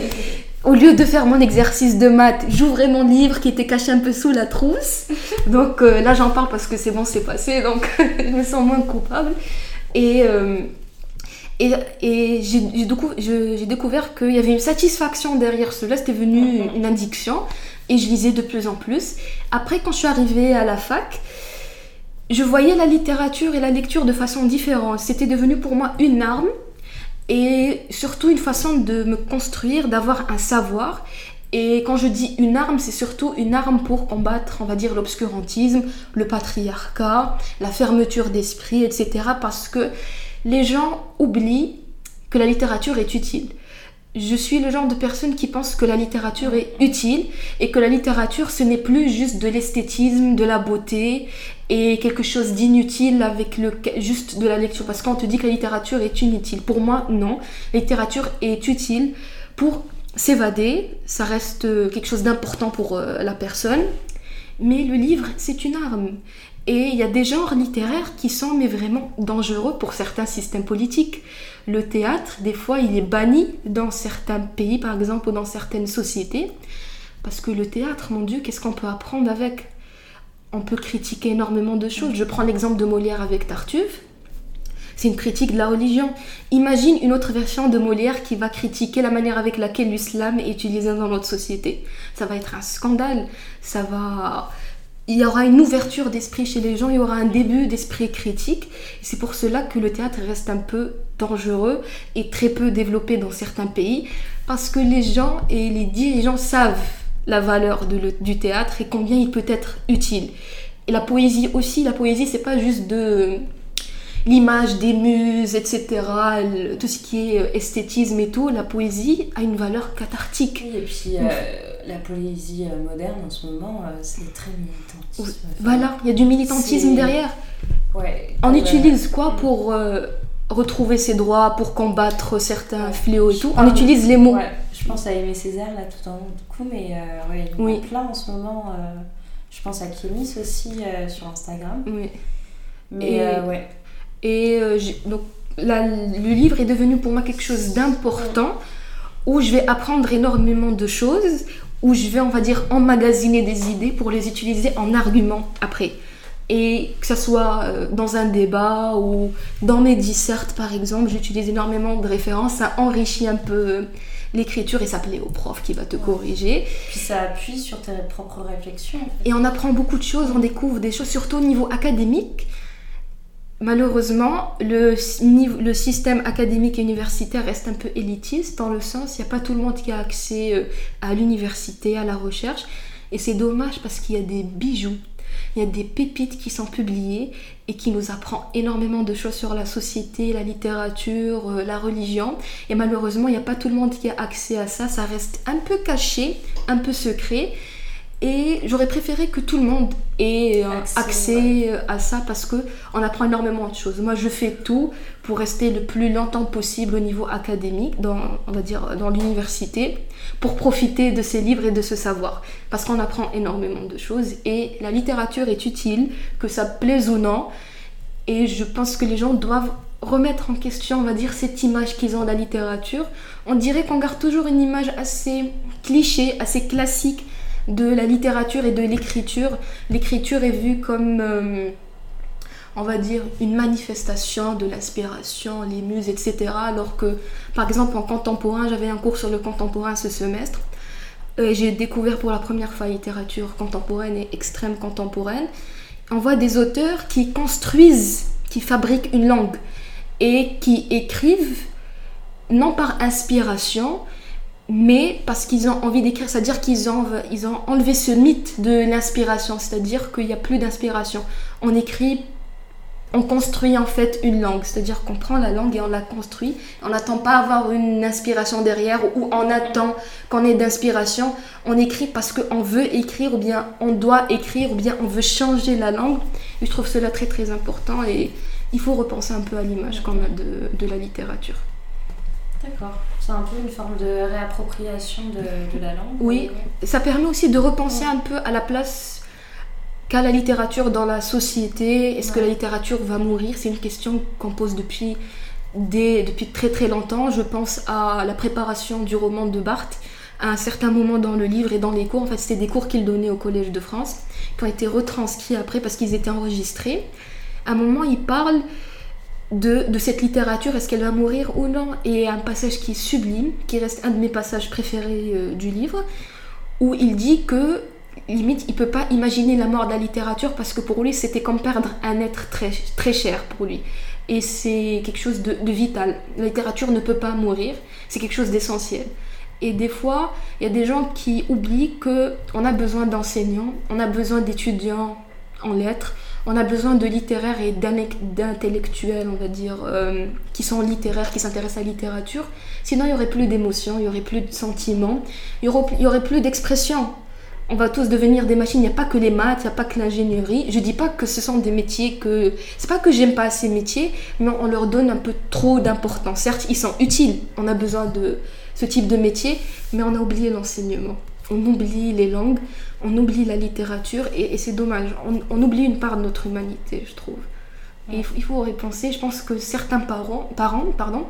Au lieu de faire mon exercice de maths, j'ouvrais mon livre qui était caché un peu sous la trousse. Donc euh, là, j'en parle parce que c'est bon, c'est passé, donc je me sens moins coupable. Et... Euh, Et, et j'ai, j'ai, décou- je, j'ai découvert qu'il y avait une satisfaction derrière cela, c'était devenu mm-hmm. une addiction, et je lisais de plus en plus. Après, quand je suis arrivée à la fac, je voyais la littérature et la lecture de façon différente. C'était devenu pour moi une arme, et surtout une façon de me construire, d'avoir un savoir. Et quand je dis une arme, c'est surtout une arme pour combattre, on va dire, l'obscurantisme, le patriarcat, la fermeture d'esprit, et cetera. Parce que les gens oublient que la littérature est utile. Je suis le genre de personne qui pense que la littérature est utile et que la littérature, ce n'est plus juste de l'esthétisme, de la beauté et quelque chose d'inutile avec le, juste de la lecture. Parce qu'on te dit que la littérature est inutile. Pour moi, non. La littérature est utile pour s'évader. Ça reste quelque chose d'important pour la personne. Mais le livre, c'est une arme. Et il y a des genres littéraires qui sont mais vraiment dangereux pour certains systèmes politiques. Le théâtre, des fois, il est banni dans certains pays, par exemple, ou dans certaines sociétés. Parce que le théâtre, mon Dieu, qu'est-ce qu'on peut apprendre avec ? on peut critiquer énormément de choses. Je prends l'exemple de Molière avec Tartuffe. C'est une critique de la religion. Imagine une autre version de Molière qui va critiquer la manière avec laquelle l'islam est utilisé dans notre société. Ça va être un scandale. Ça va... Il y aura une ouverture d'esprit chez les gens, il y aura un début d'esprit critique. Et c'est pour cela que le théâtre reste un peu dangereux et très peu développé dans certains pays. Parce que les gens et les dirigeants savent la valeur de le, du théâtre et combien il peut être utile. Et la poésie aussi, la poésie c'est pas juste de... l'image des muses, et cetera, tout ce qui est esthétisme et tout, la poésie a une valeur cathartique. Oui, et puis euh, la poésie moderne en ce moment, euh, c'est très militantisme. Voilà, il y a du militantisme c'est... derrière. Ouais, on euh, utilise quoi pour euh, retrouver ses droits, pour combattre certains ouais, fléaux et tout? On utilise les mots. Ouais, je pense à Aimé Césaire là tout en coup, mais euh, ouais, il y en a oui. plein en ce moment. Euh, je pense à Kémis aussi euh, sur Instagram. Oui. Mais et... euh, ouais. Et euh, donc, la, le livre est devenu pour moi quelque chose d'important, où je vais apprendre énormément de choses, où je vais, on va dire, emmagasiner des idées pour les utiliser en argument après. Et que ce soit euh, dans un débat ou dans mes dissertes, par exemple, j'utilise énormément de références, ça enrichit un peu l'écriture et ça plaît au prof qui va te corriger. Puis ça appuie sur tes propres réflexions. En fait. Et on apprend beaucoup de choses, on découvre des choses, surtout au niveau académique. Malheureusement, le, le système académique et universitaire reste un peu élitiste, dans le sens, il n'y a pas tout le monde qui a accès à l'université, à la recherche. Et c'est dommage parce qu'il y a des bijoux, il y a des pépites qui sont publiées et qui nous apprennent énormément de choses sur la société, la littérature, la religion. Et malheureusement, il n'y a pas tout le monde qui a accès à ça, ça reste un peu caché, un peu secret. Et j'aurais préféré que tout le monde ait accès, accès ouais. à ça parce qu'on apprend énormément de choses. Moi, je fais tout pour rester le plus longtemps possible au niveau académique, dans, on va dire dans l'université, pour profiter de ces livres et de ce savoir. Parce qu'on apprend énormément de choses et la littérature est utile, que ça plaise ou non. Et je pense que les gens doivent remettre en question, on va dire, cette image qu'ils ont de la littérature. On dirait qu'on garde toujours une image assez cliché, assez classique de la littérature et de l'écriture. L'écriture est vue comme, euh, on va dire, une manifestation de l'inspiration, les muses, et cetera. Alors que, par exemple, en contemporain, j'avais un cours sur le contemporain ce semestre. Et j'ai découvert pour la première fois la littérature contemporaine et extrême contemporaine. On voit des auteurs qui construisent, qui fabriquent une langue et qui écrivent, non par inspiration, mais parce qu'ils ont envie d'écrire, c'est-à-dire qu'ils ont, ils ont enlevé ce mythe de l'inspiration, c'est-à-dire qu'il n'y a plus d'inspiration. On écrit, on construit en fait une langue, c'est-à-dire qu'on prend la langue et on la construit. On n'attend pas avoir une inspiration derrière ou on attend qu'on ait d'inspiration. On écrit parce qu'on veut écrire ou bien on doit écrire ou bien on veut changer la langue. Et je trouve cela très très important et il faut repenser un peu à l'image qu'on a de, de la littérature. D'accord. C'est un peu une forme de réappropriation de, de la langue. Oui, ça permet aussi de repenser un peu à la place qu'a la littérature dans la société. Est-ce ouais. que la littérature va mourir? C'est une question qu'on pose depuis, des, depuis très très longtemps. Je pense à la préparation du roman de Barthes. À un certain moment dans le livre et dans les cours, en fait c'était des cours qu'il donnait au Collège de France, qui ont été retranscrits après parce qu'ils étaient enregistrés. À un moment, il parle De, de cette littérature, est-ce qu'elle va mourir ou non? Et un passage qui est sublime, qui reste un de mes passages préférés euh, du livre, où il dit que, limite, il ne peut pas imaginer la mort de la littérature parce que pour lui, c'était comme perdre un être très, très cher pour lui. Et c'est quelque chose de, de vital. La littérature ne peut pas mourir, c'est quelque chose d'essentiel. Et des fois, il y a des gens qui oublient qu'on a besoin d'enseignants, on a besoin d'étudiants en lettres, on a besoin de littéraires et d'intellectuels, on va dire, euh, qui sont littéraires, qui s'intéressent à la littérature. Sinon, il n'y aurait plus d'émotions, il n'y aurait plus de sentiments, il n'y aurait plus d'expression. On va tous devenir des machines. Il n'y a pas que les maths, il n'y a pas que l'ingénierie. Je ne dis pas que ce sont des métiers que... C'est pas que j'aime pas ces métiers, mais on leur donne un peu trop d'importance. Certes, ils sont utiles, on a besoin de ce type de métier, mais on a oublié l'enseignement. On oublie les langues, on oublie la littérature et, et c'est dommage. On, on oublie une part de notre humanité, je trouve. Et il faut, il faut y penser. Je pense que certains parents, parents pardon,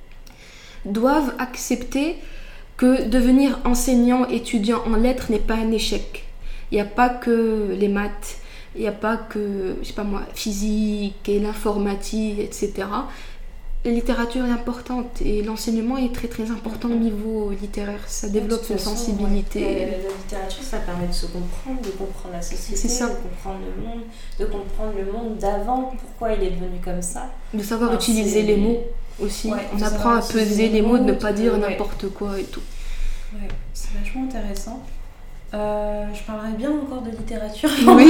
doivent accepter que devenir enseignant, étudiant en lettres n'est pas un échec. Il n'y a pas que les maths, Il n'y a pas que, je sais pas moi, physique et l'informatique, et cetera. La littérature est importante et l'enseignement est très très important au niveau littéraire. Ça développe une façon, sensibilité. Ouais. La, la littérature, ça permet de se comprendre, de comprendre la société, ça. de comprendre le monde, de comprendre le monde d'avant, pourquoi il est devenu comme ça. De savoir enfin, utiliser c'est... les mots aussi. Ouais, on apprend à peser les mots, de ne pas dire ouais. n'importe quoi et tout. Ouais, c'est vachement intéressant. Euh, je parlerai bien encore de littérature, oui.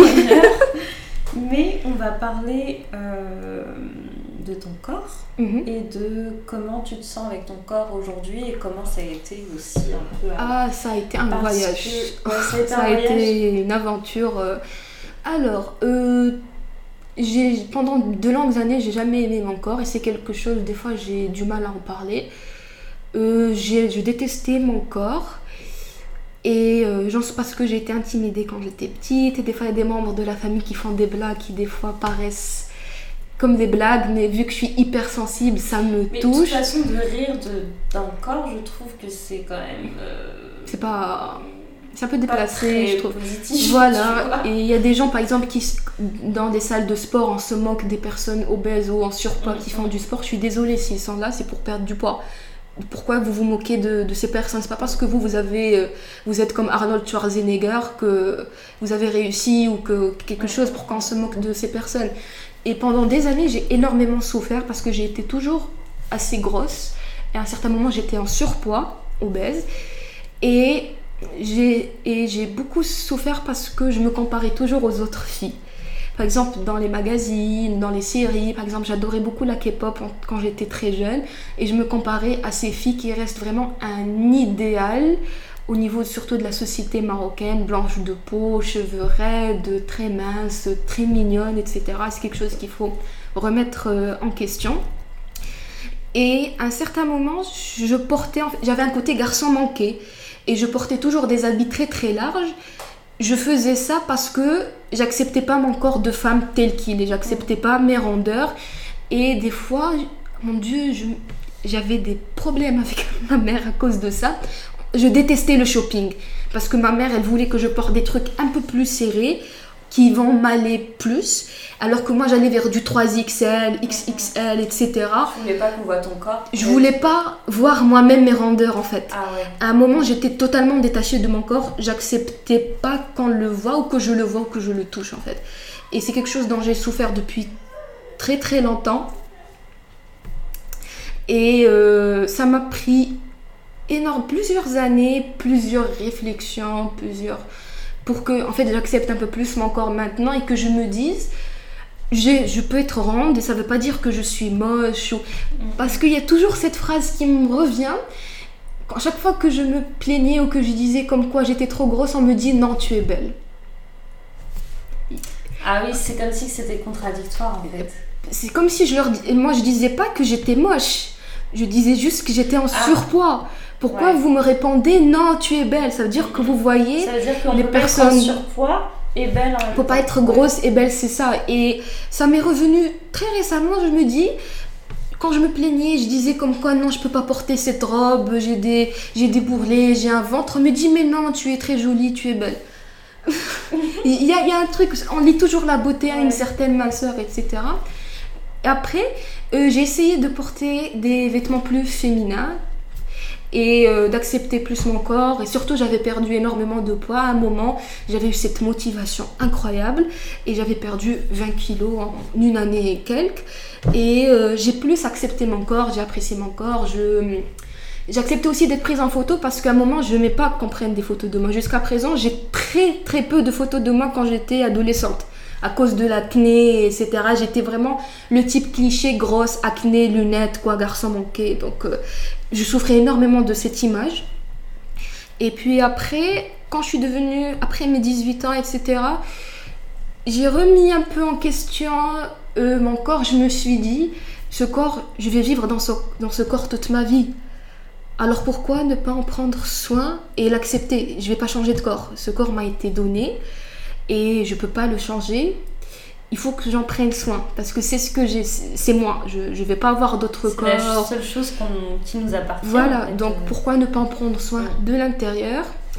Mais on va parler euh, de ton corps mm-hmm. et de comment tu te sens avec ton corps aujourd'hui et comment ça a été aussi un peu... Ah, ça a été un Parce voyage. Que, ouais, ça a été, ça un a voyage. été une aventure. Euh... Alors, euh, j'ai, pendant de longues années, j'ai jamais aimé mon corps et c'est quelque chose, des fois, j'ai du mal à en parler. Euh, j'ai, je détestais mon corps. Et euh, genre, parce que j'ai été intimidée quand j'étais petite. Et des fois, il y a des membres de la famille qui font des blagues qui, des fois, paraissent comme des blagues. Mais vu que je suis hypersensible, ça me mais touche. Mais de toute façon, de rire de, d'un corps, je trouve que c'est quand même... Euh, c'est pas... C'est un peu déplacé, je trouve. Positif, voilà. Et il y a des gens, par exemple, qui, dans des salles de sport, on se moque des personnes obèses ou en surpoids mm-hmm. qui font du sport. Je suis désolée, s'ils sont là, c'est pour perdre du poids. Pourquoi vous vous moquez de, de ces personnes? C'est pas parce que vous, vous, avez, vous êtes comme Arnold Schwarzenegger que vous avez réussi ou que quelque chose pour qu'on se moque de ces personnes. Et pendant des années, j'ai énormément souffert parce que j'ai été toujours assez grosse. Et à un certain moment, j'étais en surpoids, obèse. Et j'ai, et j'ai beaucoup souffert parce que je me comparais toujours aux autres filles. Par exemple, dans les magazines, dans les séries, par exemple, j'adorais beaucoup la K-pop quand j'étais très jeune et je me comparais à ces filles qui restent vraiment un idéal au niveau surtout de la société marocaine, blanche de peau, cheveux raides, très minces, très mignonnes, et cetera. C'est quelque chose qu'il faut remettre en question. Et à un certain moment, je portais, j'avais un côté garçon manqué et je portais toujours des habits très très larges. Je faisais ça parce que j'acceptais pas mon corps de femme tel qu'il est, j'acceptais pas mes rondeurs et des fois, mon Dieu, je, j'avais des problèmes avec ma mère à cause de ça. Je détestais le shopping parce que ma mère, elle voulait que je porte des trucs un peu plus serrés qui vont m'aller plus, alors que moi j'allais vers du trois X L, X X L, et cetera. Tu voulais pas qu'on voit ton corps? Je voulais pas voir moi-même mes rondeurs en fait. Ah ouais. À un moment, j'étais totalement détachée de mon corps. J'acceptais pas qu'on le voit ou que je le vois ou que je le touche en fait. Et c'est quelque chose dont j'ai souffert depuis très très longtemps. Et euh, ça m'a pris énorme, plusieurs années, plusieurs réflexions, plusieurs... pour que en fait, j'accepte un peu plus mon corps maintenant et que je me dise... J'ai, je peux être ronde et ça veut pas dire que je suis moche ou... parce qu'il y a toujours cette phrase qui me revient à chaque fois que je me plaignais ou que je disais comme quoi j'étais trop grosse, on me dit non, tu es belle. Ah oui, c'est comme si c'était contradictoire en fait. C'est comme si je leur dis... moi je disais pas que j'étais moche, je disais juste que j'étais en ah. surpoids. Pourquoi ouais. vous me répondez non, tu es belle? Ça veut dire que vous voyez ça veut dire qu'on les peut personnes être en surpoids et belle en même temps. Faut pas être grosse et belle, c'est ça. Et ça m'est revenu très récemment, je me dis, quand je me plaignais, je disais comme quoi non, je peux pas porter cette robe, j'ai des, j'ai des bourrelets, j'ai un ventre. On me dit mais non, tu es très jolie, tu es belle. Il y a, il y a un truc, on lit toujours la beauté à une certaine minceur, et cetera. Et après, euh, j'ai essayé de porter des vêtements plus féminins et euh, d'accepter plus mon corps, et surtout j'avais perdu énormément de poids à un moment. J'avais eu cette motivation incroyable et j'avais perdu vingt kilos en une année et quelques et euh, j'ai plus accepté mon corps, j'ai apprécié mon corps. Je... J'acceptais aussi d'être prise en photo parce qu'à un moment je n'aimais pas qu'on prenne des photos de moi. Jusqu'à présent j'ai très très peu de photos de moi quand j'étais adolescente à cause de l'acné, et cetera. J'étais vraiment le type cliché, grosse, acné, lunettes, quoi, garçon manqué. Donc, euh, je souffrais énormément de cette image. Et puis après, quand je suis devenue, après mes dix-huit ans, et cetera, j'ai remis un peu en question euh, mon corps. Je me suis dit, ce corps, je vais vivre dans ce, dans ce corps toute ma vie. Alors pourquoi ne pas en prendre soin et l'accepter? Je ne vais pas changer de corps. Ce corps m'a été donné. Et je peux pas le changer, il faut que j'en prenne soin parce que c'est ce que j'ai, c'est moi, je je vais pas avoir d'autres c'est corps. C'est la seule chose qu'on, qui nous appartient. Voilà, en fait. donc pourquoi ne pas en prendre soin ouais. de l'intérieur pour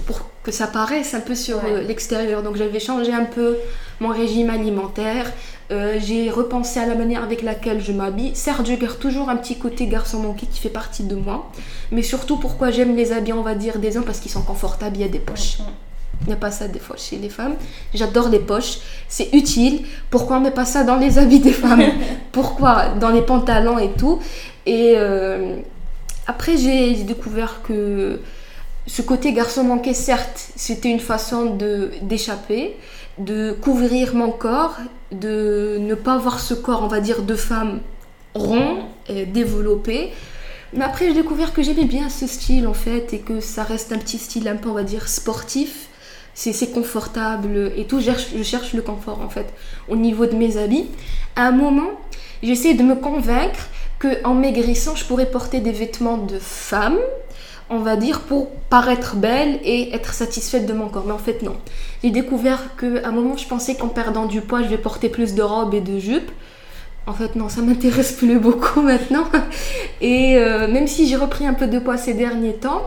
que ça paraisse un peu sur Ouais. euh, l'extérieur. Donc j'avais changé un peu mon régime alimentaire. Euh, j'ai repensé à la manière avec laquelle je m'habille. Certes, je garde toujours un petit côté garçon manqué qui fait partie de moi. Mais surtout, pourquoi j'aime les habits, on va dire, des hommes, parce qu'ils sont confortables, il y a des poches. Il n'y a pas ça des fois chez les femmes. J'adore les poches, c'est utile. Pourquoi on ne met pas ça dans les habits des femmes? Pourquoi? Dans les pantalons et tout. Et euh, après, j'ai découvert que ce côté garçon manqué, certes, c'était une façon de, d'échapper, de couvrir mon corps, de ne pas avoir ce corps, on va dire, de femme rond et développé. Mais après, j'ai découvert que j'aimais bien ce style, en fait, et que ça reste un petit style un peu, on va dire, sportif. C'est, c'est confortable et tout. Je cherche, je cherche le confort, en fait, au niveau de mes habits. À un moment, j'essayais de me convaincre qu'en maigrissant, je pourrais porter des vêtements de femme, on va dire, pour paraître belle et être satisfaite de mon corps. Mais en fait, non. J'ai découvert qu'à un moment, je pensais qu'en perdant du poids, je vais porter plus de robes et de jupes. En fait, non, ça m'intéresse plus beaucoup maintenant. Et euh, même si j'ai repris un peu de poids ces derniers temps,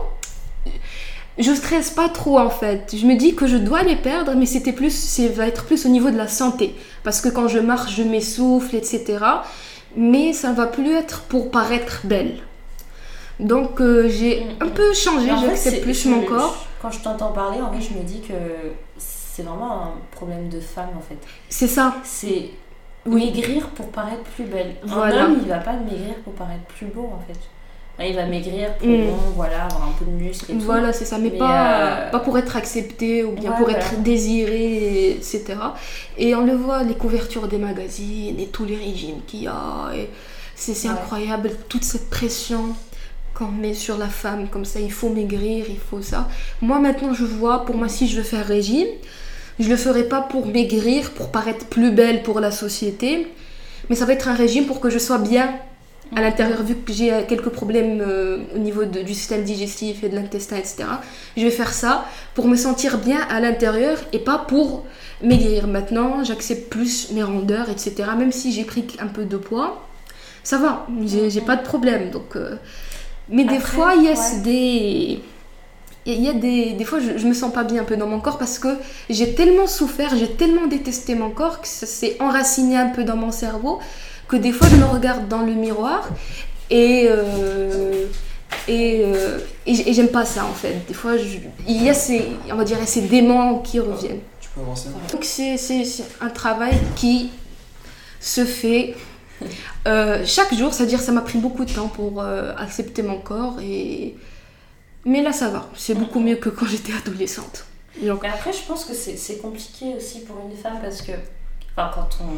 je stresse pas trop, en fait. Je me dis que je dois les perdre, mais c'était plus, ça va être plus au niveau de la santé. Parce que quand je marche, je m'essouffle, et cetera. Mais ça ne va plus être pour paraître belle. Donc euh, j'ai un peu changé, Mais en fait, j'accepte c'est- plus je- mon je- corps. Quand je t'entends parler, en vrai, je me dis que c'est vraiment un problème de femme, en fait. C'est ça. C'est Oui. maigrir pour paraître plus belle. Voilà. Un homme, il va pas maigrir pour paraître plus beau, en fait. Enfin, il va maigrir pour, Mm. bon, voilà, avoir un peu de muscle et tout. Voilà, c'est ça. Mais, Mais, pas, euh, pas pour être accepté ou bien ouais, pour voilà. être désiré, et cetera. Et on le voit, les couvertures des magazines et tous les régimes qu'il y a. Et c'est, c'est Ouais. incroyable, toute cette pression qu'on met sur la femme. Comme ça, il faut maigrir, il faut ça. Moi, maintenant, je vois, pour moi, si je veux faire régime, je le ferai pas pour maigrir, pour paraître plus belle pour la société. Mais ça va être un régime pour que je sois bien à l'intérieur, vu que j'ai quelques problèmes euh, au niveau de- du système digestif et de l'intestin, et cetera. Je vais faire ça pour me sentir bien à l'intérieur et pas pour maigrir. Maintenant, j'accepte plus mes rondeurs, et cetera. Même si j'ai pris un peu de poids, ça va, j'ai, j'ai pas de problème. Donc, euh, mais des Après, fois, il y a ouais. des... Il y a des, des fois, je, je me sens pas bien un peu dans mon corps parce que j'ai tellement souffert, j'ai tellement détesté mon corps que ça s'est enraciné un peu dans mon cerveau que des fois, je me regarde dans le miroir et, euh, et, euh, et, j- et j'aime pas ça en fait. Des fois, je- il y a ces, on va dire, ces démons qui reviennent. Tu peux avancer. Donc, c'est, c'est, c'est un travail qui se fait euh, chaque jour, c'est-à-dire ça m'a pris beaucoup de temps pour euh, accepter mon corps et... Mais là, ça va. C'est beaucoup mieux que quand j'étais adolescente. Donc, Mais après, je pense que c'est, c'est compliqué aussi pour une femme parce que, enfin, quand on.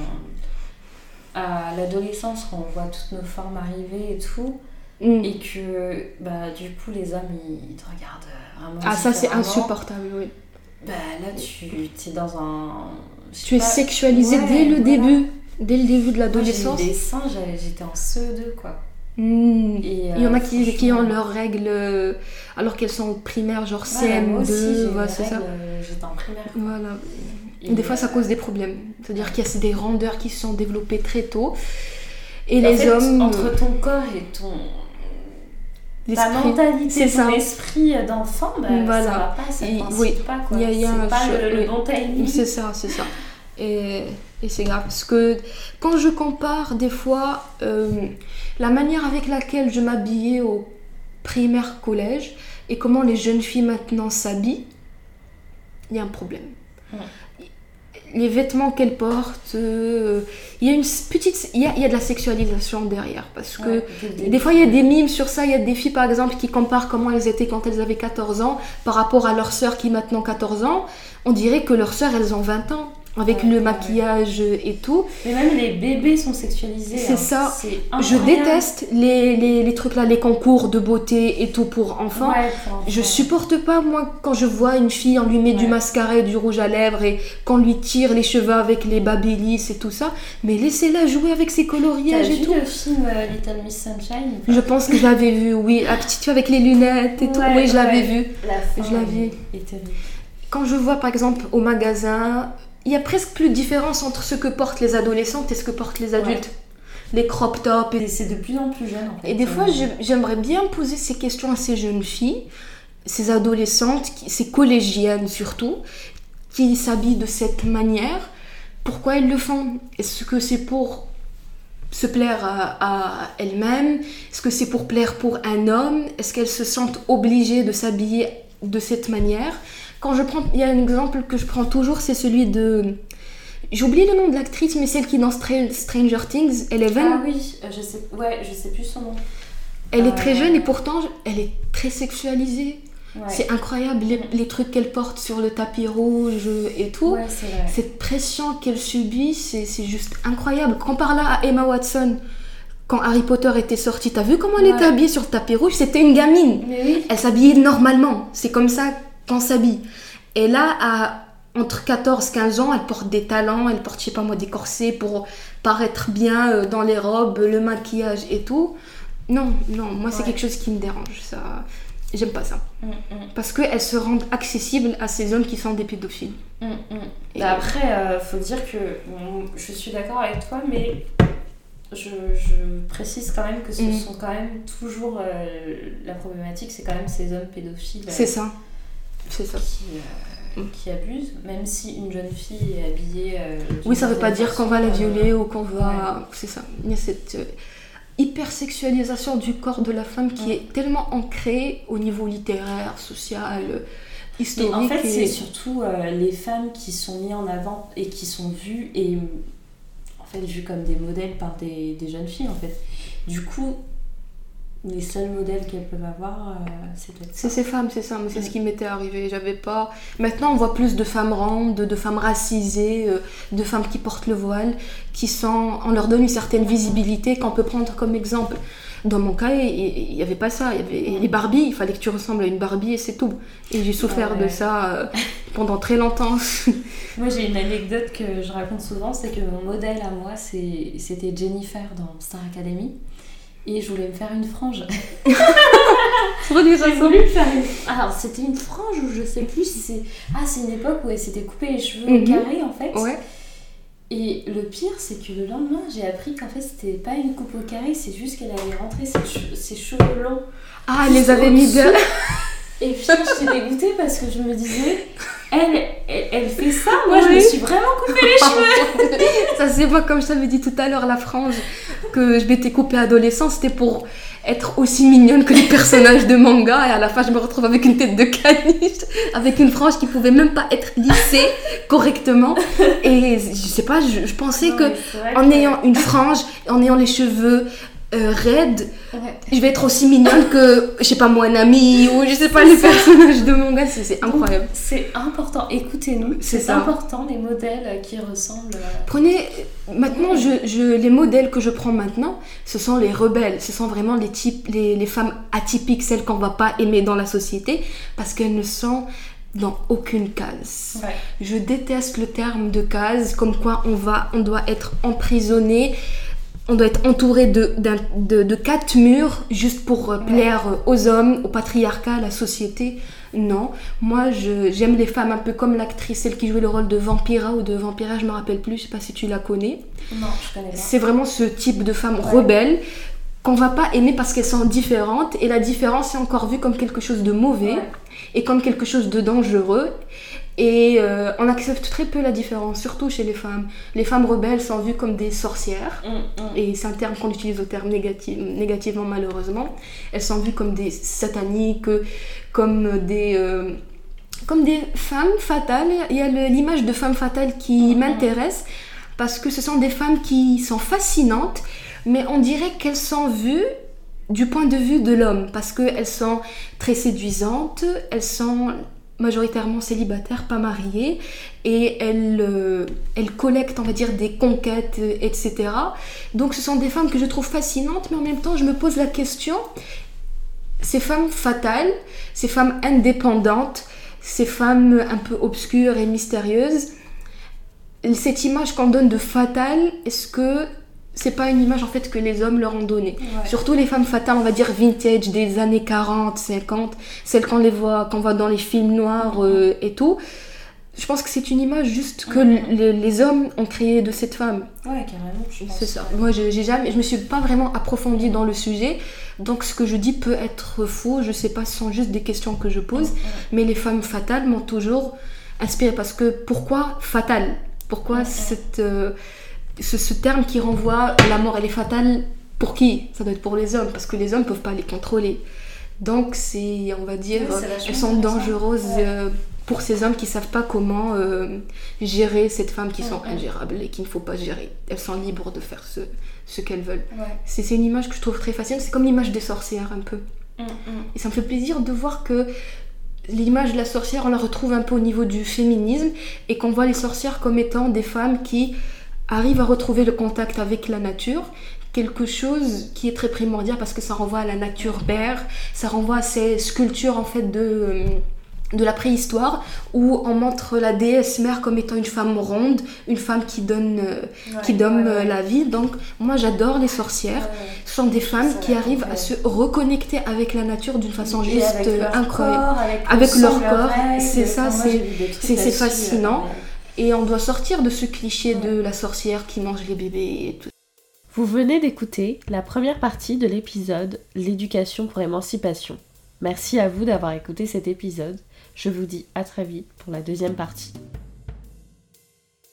À l'adolescence, quand on voit toutes nos formes arriver et tout, mm. et que, bah, du coup, les hommes, ils, ils te regardent vraiment. Ah, ça, c'est différemment, insupportable, oui. Bah, là, tu es dans un. je sais Tu es pas- sexualisé Ouais, dès le voilà. début. Dès le début de Moi, l'adolescence. j'ai eu des seins, j'avais- j'étais en C E deux, quoi. Mm. Et, Il y en euh, a qui, qui ont franchement, leurs règles euh, alors qu'elles sont primaires, genre ouais, moi aussi, j'ai C M deux, eu voilà, des c'est ça. règles, euh, J'étais en primaire. Voilà. Et, Des fois, ça euh, cause des problèmes. C'est-à-dire qu'il y a des rondeurs qui se sont développées très tôt. Et en les fait, hommes. entre ton corps et ton. Ta l'esprit- mentalité, c'est ton ça. esprit d'enfant, bah, Voilà. ça va pas, ça Il- coïncide oui. pas, quoi. Il y a- il y a c'est un pas choc, le, le oui. bon timing. C'est ça, c'est ça. Et, et c'est grave. Parce que quand je compare des fois euh, la manière avec laquelle je m'habillais au primaire, collège et comment les jeunes filles maintenant s'habillent, il y a un problème. Ouais. Les vêtements qu'elles portent, euh, il y a une petite, il y a, il y a de la sexualisation derrière. Parce que Ouais, dès le début. des fois, il y a des mimes sur ça. Il y a des filles, par exemple, qui comparent comment elles étaient quand elles avaient quatorze ans par rapport à leur sœur qui maintenant quatorze ans. On dirait que leurs sœurs, elles ont vingt ans. Avec Ouais, le ouais. maquillage et tout. Mais même les bébés sont sexualisés. C'est hein. ça. C'est Je incroyable. déteste les, les, les trucs là, les concours de beauté et tout pour enfants. Ouais, pour enfants. Je supporte pas, moi, quand je vois une fille, on lui met du Ouais. mascara et du rouge à lèvres et qu'on lui tire les cheveux avec les babyliss et tout ça. Mais laissez-la jouer avec ses T'as coloriages et vu tout. le film euh, Little Miss Sunshine ou pas Je pense que je l'avais vu, oui. La petite fille avec les lunettes et tout. Ouais, Oui, je l'avais ouais. vu. La fin Je l'avais. est, est terrible. Quand je vois, par exemple, au magasin, il y a presque plus de différence entre ce que portent les adolescentes et ce que portent les adultes. Les crop tops et Et c'est de plus en plus jeune en fait. Et des fois, Euh, je- j'aimerais bien poser ces questions à ces jeunes filles. ces adolescentes, qui, ces collégiennes surtout, qui s'habillent de cette manière. Pourquoi elles le font? Est-ce que c'est pour se plaire à, à elles-mêmes? Est-ce que c'est pour plaire pour un homme? Est-ce qu'elles se sentent obligées de s'habiller de cette manière? Quand je prends, il y a un exemple que je prends toujours, c'est celui de... J'ai oublié le nom de l'actrice, mais celle qui est dans Str- Stranger Things, Eleven. Ah oui, je sais, ouais, je sais plus son nom. Elle euh... est très jeune et pourtant, elle est très sexualisée. Ouais. C'est incroyable, les, les trucs qu'elle porte sur le tapis rouge et tout. Ouais, c'est vrai. Cette pression qu'elle subit, c'est, c'est juste incroyable. Compare-la à Emma Watson. Quand Harry Potter était sorti, t'as vu comment elle ouais. était habillée sur le tapis rouge? C'était une gamine. Mais oui. Elle s'habillait normalement. C'est comme ça qu'on s'habille. Et là, à, entre quatorze et quinze ans, elle porte des talons, elle porte, je sais pas moi, des corsets pour paraître bien dans les robes, le maquillage et tout. Non, non, moi c'est ouais. quelque chose qui me dérange. Ça... J'aime pas ça. Mm, mm. Parce qu'elles se rendent accessibles à ces hommes qui sont des pédophiles. Mm, mm. Bah après, euh, faut dire que bon, je suis d'accord avec toi, mais je, je précise quand même que ce mm. sont quand même toujours... Euh, la problématique, c'est quand même ces hommes pédophiles. C'est ça. C'est ça. Qui, euh, mm. qui abusent, même si une jeune fille est habillée... Euh, oui, ça veut pas dire qu'on va la violer euh, ou qu'on va... Ouais. C'est ça. Il y a cette... Euh, hypersexualisation du corps de la femme qui ouais. est tellement ancrée au niveau littéraire, social, historique. Mais en fait, et... c'est surtout euh, les femmes qui sont mises en avant et qui sont vues et en fait vues comme des modèles par des, des jeunes filles en fait. Du coup, les seuls modèles qu'elles peuvent avoir, euh, c'est peut-être ça. C'est ces femmes, c'est ça, mais c'est mmh. ce qui m'était arrivé. J'avais pas... Maintenant, on voit plus de femmes rondes, de femmes racisées, euh, de femmes qui portent le voile, qui sont... On leur donne une certaine visibilité qu'on peut prendre comme exemple. Dans mon cas, il n'y avait pas ça. Il y avait les Barbies, il fallait que tu ressembles à une Barbie et c'est tout. Et j'ai souffert ouais, ouais. de ça euh, pendant très longtemps. Moi, j'ai une anecdote que je raconte souvent, c'est que mon modèle à moi, c'est... c'était Jennifer dans Star Academy. Et je voulais me faire une frange. J'ai voulu faire une... Alors, c'était une frange ou je sais plus si c'est... Ah, c'est une époque où elle s'était coupée les cheveux mm-hmm. au carré, en fait. Ouais. Et le pire, c'est que le lendemain, j'ai appris qu'en fait, c'était pas une coupe au carré, c'est juste qu'elle avait rentré ses, che... ses cheveux longs. Ah, elle les avait mis de... Et puis, j'étais dégoûtée parce que je me disais... Elle, elle, elle fait ça, moi oui. je me suis vraiment coupé les cheveux. Ça c'est moi, comme je t'avais dit tout à l'heure, la frange que je m'étais coupée adolescent, c'était pour être aussi mignonne que les personnages de manga, et à la fin je me retrouve avec une tête de caniche, avec une frange qui pouvait même pas être lissée correctement. Et je sais pas, je, je pensais non, que en que... ayant une frange, en ayant les cheveux Euh, raide, ouais. je vais être aussi mignonne que, je sais pas moi, Nami ou je sais pas, les personnages de manga, c'est, c'est incroyable. Donc, c'est important, écoutez-nous, c'est, c'est important les modèles qui ressemblent. À... Prenez, maintenant, je, je, les modèles que je prends maintenant, ce sont les rebelles, ce sont vraiment les, types, les, les femmes atypiques, celles qu'on va pas aimer dans la société, parce qu'elles ne sont dans aucune case. Ouais. Je déteste le terme de case, comme quoi on, va, on doit être emprisonné. On doit être entouré de, de, de quatre murs juste pour ouais. plaire aux hommes, au patriarcat, à la société. Non, moi je, j'aime les femmes un peu comme l'actrice, celle qui jouait le rôle de Vampira ou de Vampira, je me rappelle plus, je sais pas si tu la connais. Non, je connais pas. C'est vraiment ce type de femme ouais. rebelle qu'on va pas aimer parce qu'elles sont différentes, et la différence est encore vue comme quelque chose de mauvais ouais. et comme quelque chose de dangereux. Et euh, on accepte très peu la différence, surtout chez les femmes. Les femmes rebelles sont vues comme des sorcières, mmh, mmh. et c'est un terme qu'on utilise au terme négatif, négativement malheureusement. Elles sont vues comme des sataniques, comme des, euh, comme des femmes fatales. Il y a le, l'image de femme fatale qui mmh. m'intéresse, parce que ce sont des femmes qui sont fascinantes, mais on dirait qu'elles sont vues du point de vue de l'homme, parce qu'elles sont très séduisantes, elles sont... majoritairement célibataires, pas mariées, et elles, euh, elles collectent, on va dire, des conquêtes, et cetera. Donc ce sont des femmes que je trouve fascinantes, mais en même temps je me pose la question, ces femmes fatales, ces femmes indépendantes, ces femmes un peu obscures et mystérieuses, cette image qu'on donne de fatale, est-ce que c'est pas une image en fait que les hommes leur ont donnée. Ouais. Surtout les femmes fatales, on va dire vintage des années quarante, cinquante, celles qu'on les voit, qu'on voit dans les films noirs euh, et tout. je pense que c'est une image juste que mmh. les, les hommes ont créée de cette femme. Ouais, carrément, je pense. C'est ça. Moi, je, j'ai jamais, je me suis pas vraiment approfondie dans le sujet, donc ce que je dis peut être faux, je sais pas, ce sont juste des questions que je pose, mmh. mais les femmes fatales m'ont toujours inspirée, parce que pourquoi fatale ? Pourquoi mmh. cette, euh, ce, ce terme qui renvoie à la mort, elle est fatale pour qui ? Ça doit être pour les hommes, parce que les hommes peuvent pas les contrôler. Donc, c'est, on va dire, oui, elles sont dangereuses ouais. euh, pour ces hommes qui savent pas comment euh, gérer cette femme qui ouais, sont ouais. ingérables et qu'il ne faut pas gérer. Elles sont libres de faire ce, ce qu'elles veulent. Ouais. C'est, c'est une image que je trouve très fascinante. C'est comme l'image des sorcières, un peu. Mm, mm. Et ça me fait plaisir de voir que l'image de la sorcière, on la retrouve un peu au niveau du féminisme et qu'on voit les sorcières comme étant des femmes qui arrivent à retrouver le contact avec la nature, quelque chose qui est très primordial parce que ça renvoie à la nature mère, ça renvoie à ces sculptures en fait de, de la préhistoire où on montre la déesse mère comme étant une femme ronde, une femme qui donne, ouais, qui donne ouais, ouais. la vie. Donc moi j'adore les sorcières, ouais. ce sont des femmes ça qui arrivent à se reconnecter avec la nature d'une façon et juste incroyable. Corps, avec, avec leur corps, règle, c'est ça, c'est, c'est, c'est fascinant. Ouais. Et on doit sortir de ce cliché ouais. de la sorcière qui mange les bébés et tout. Vous venez d'écouter la première partie de l'épisode « L'éducation pour l'émancipation ». Merci à vous d'avoir écouté cet épisode. Je vous dis à très vite pour la deuxième partie.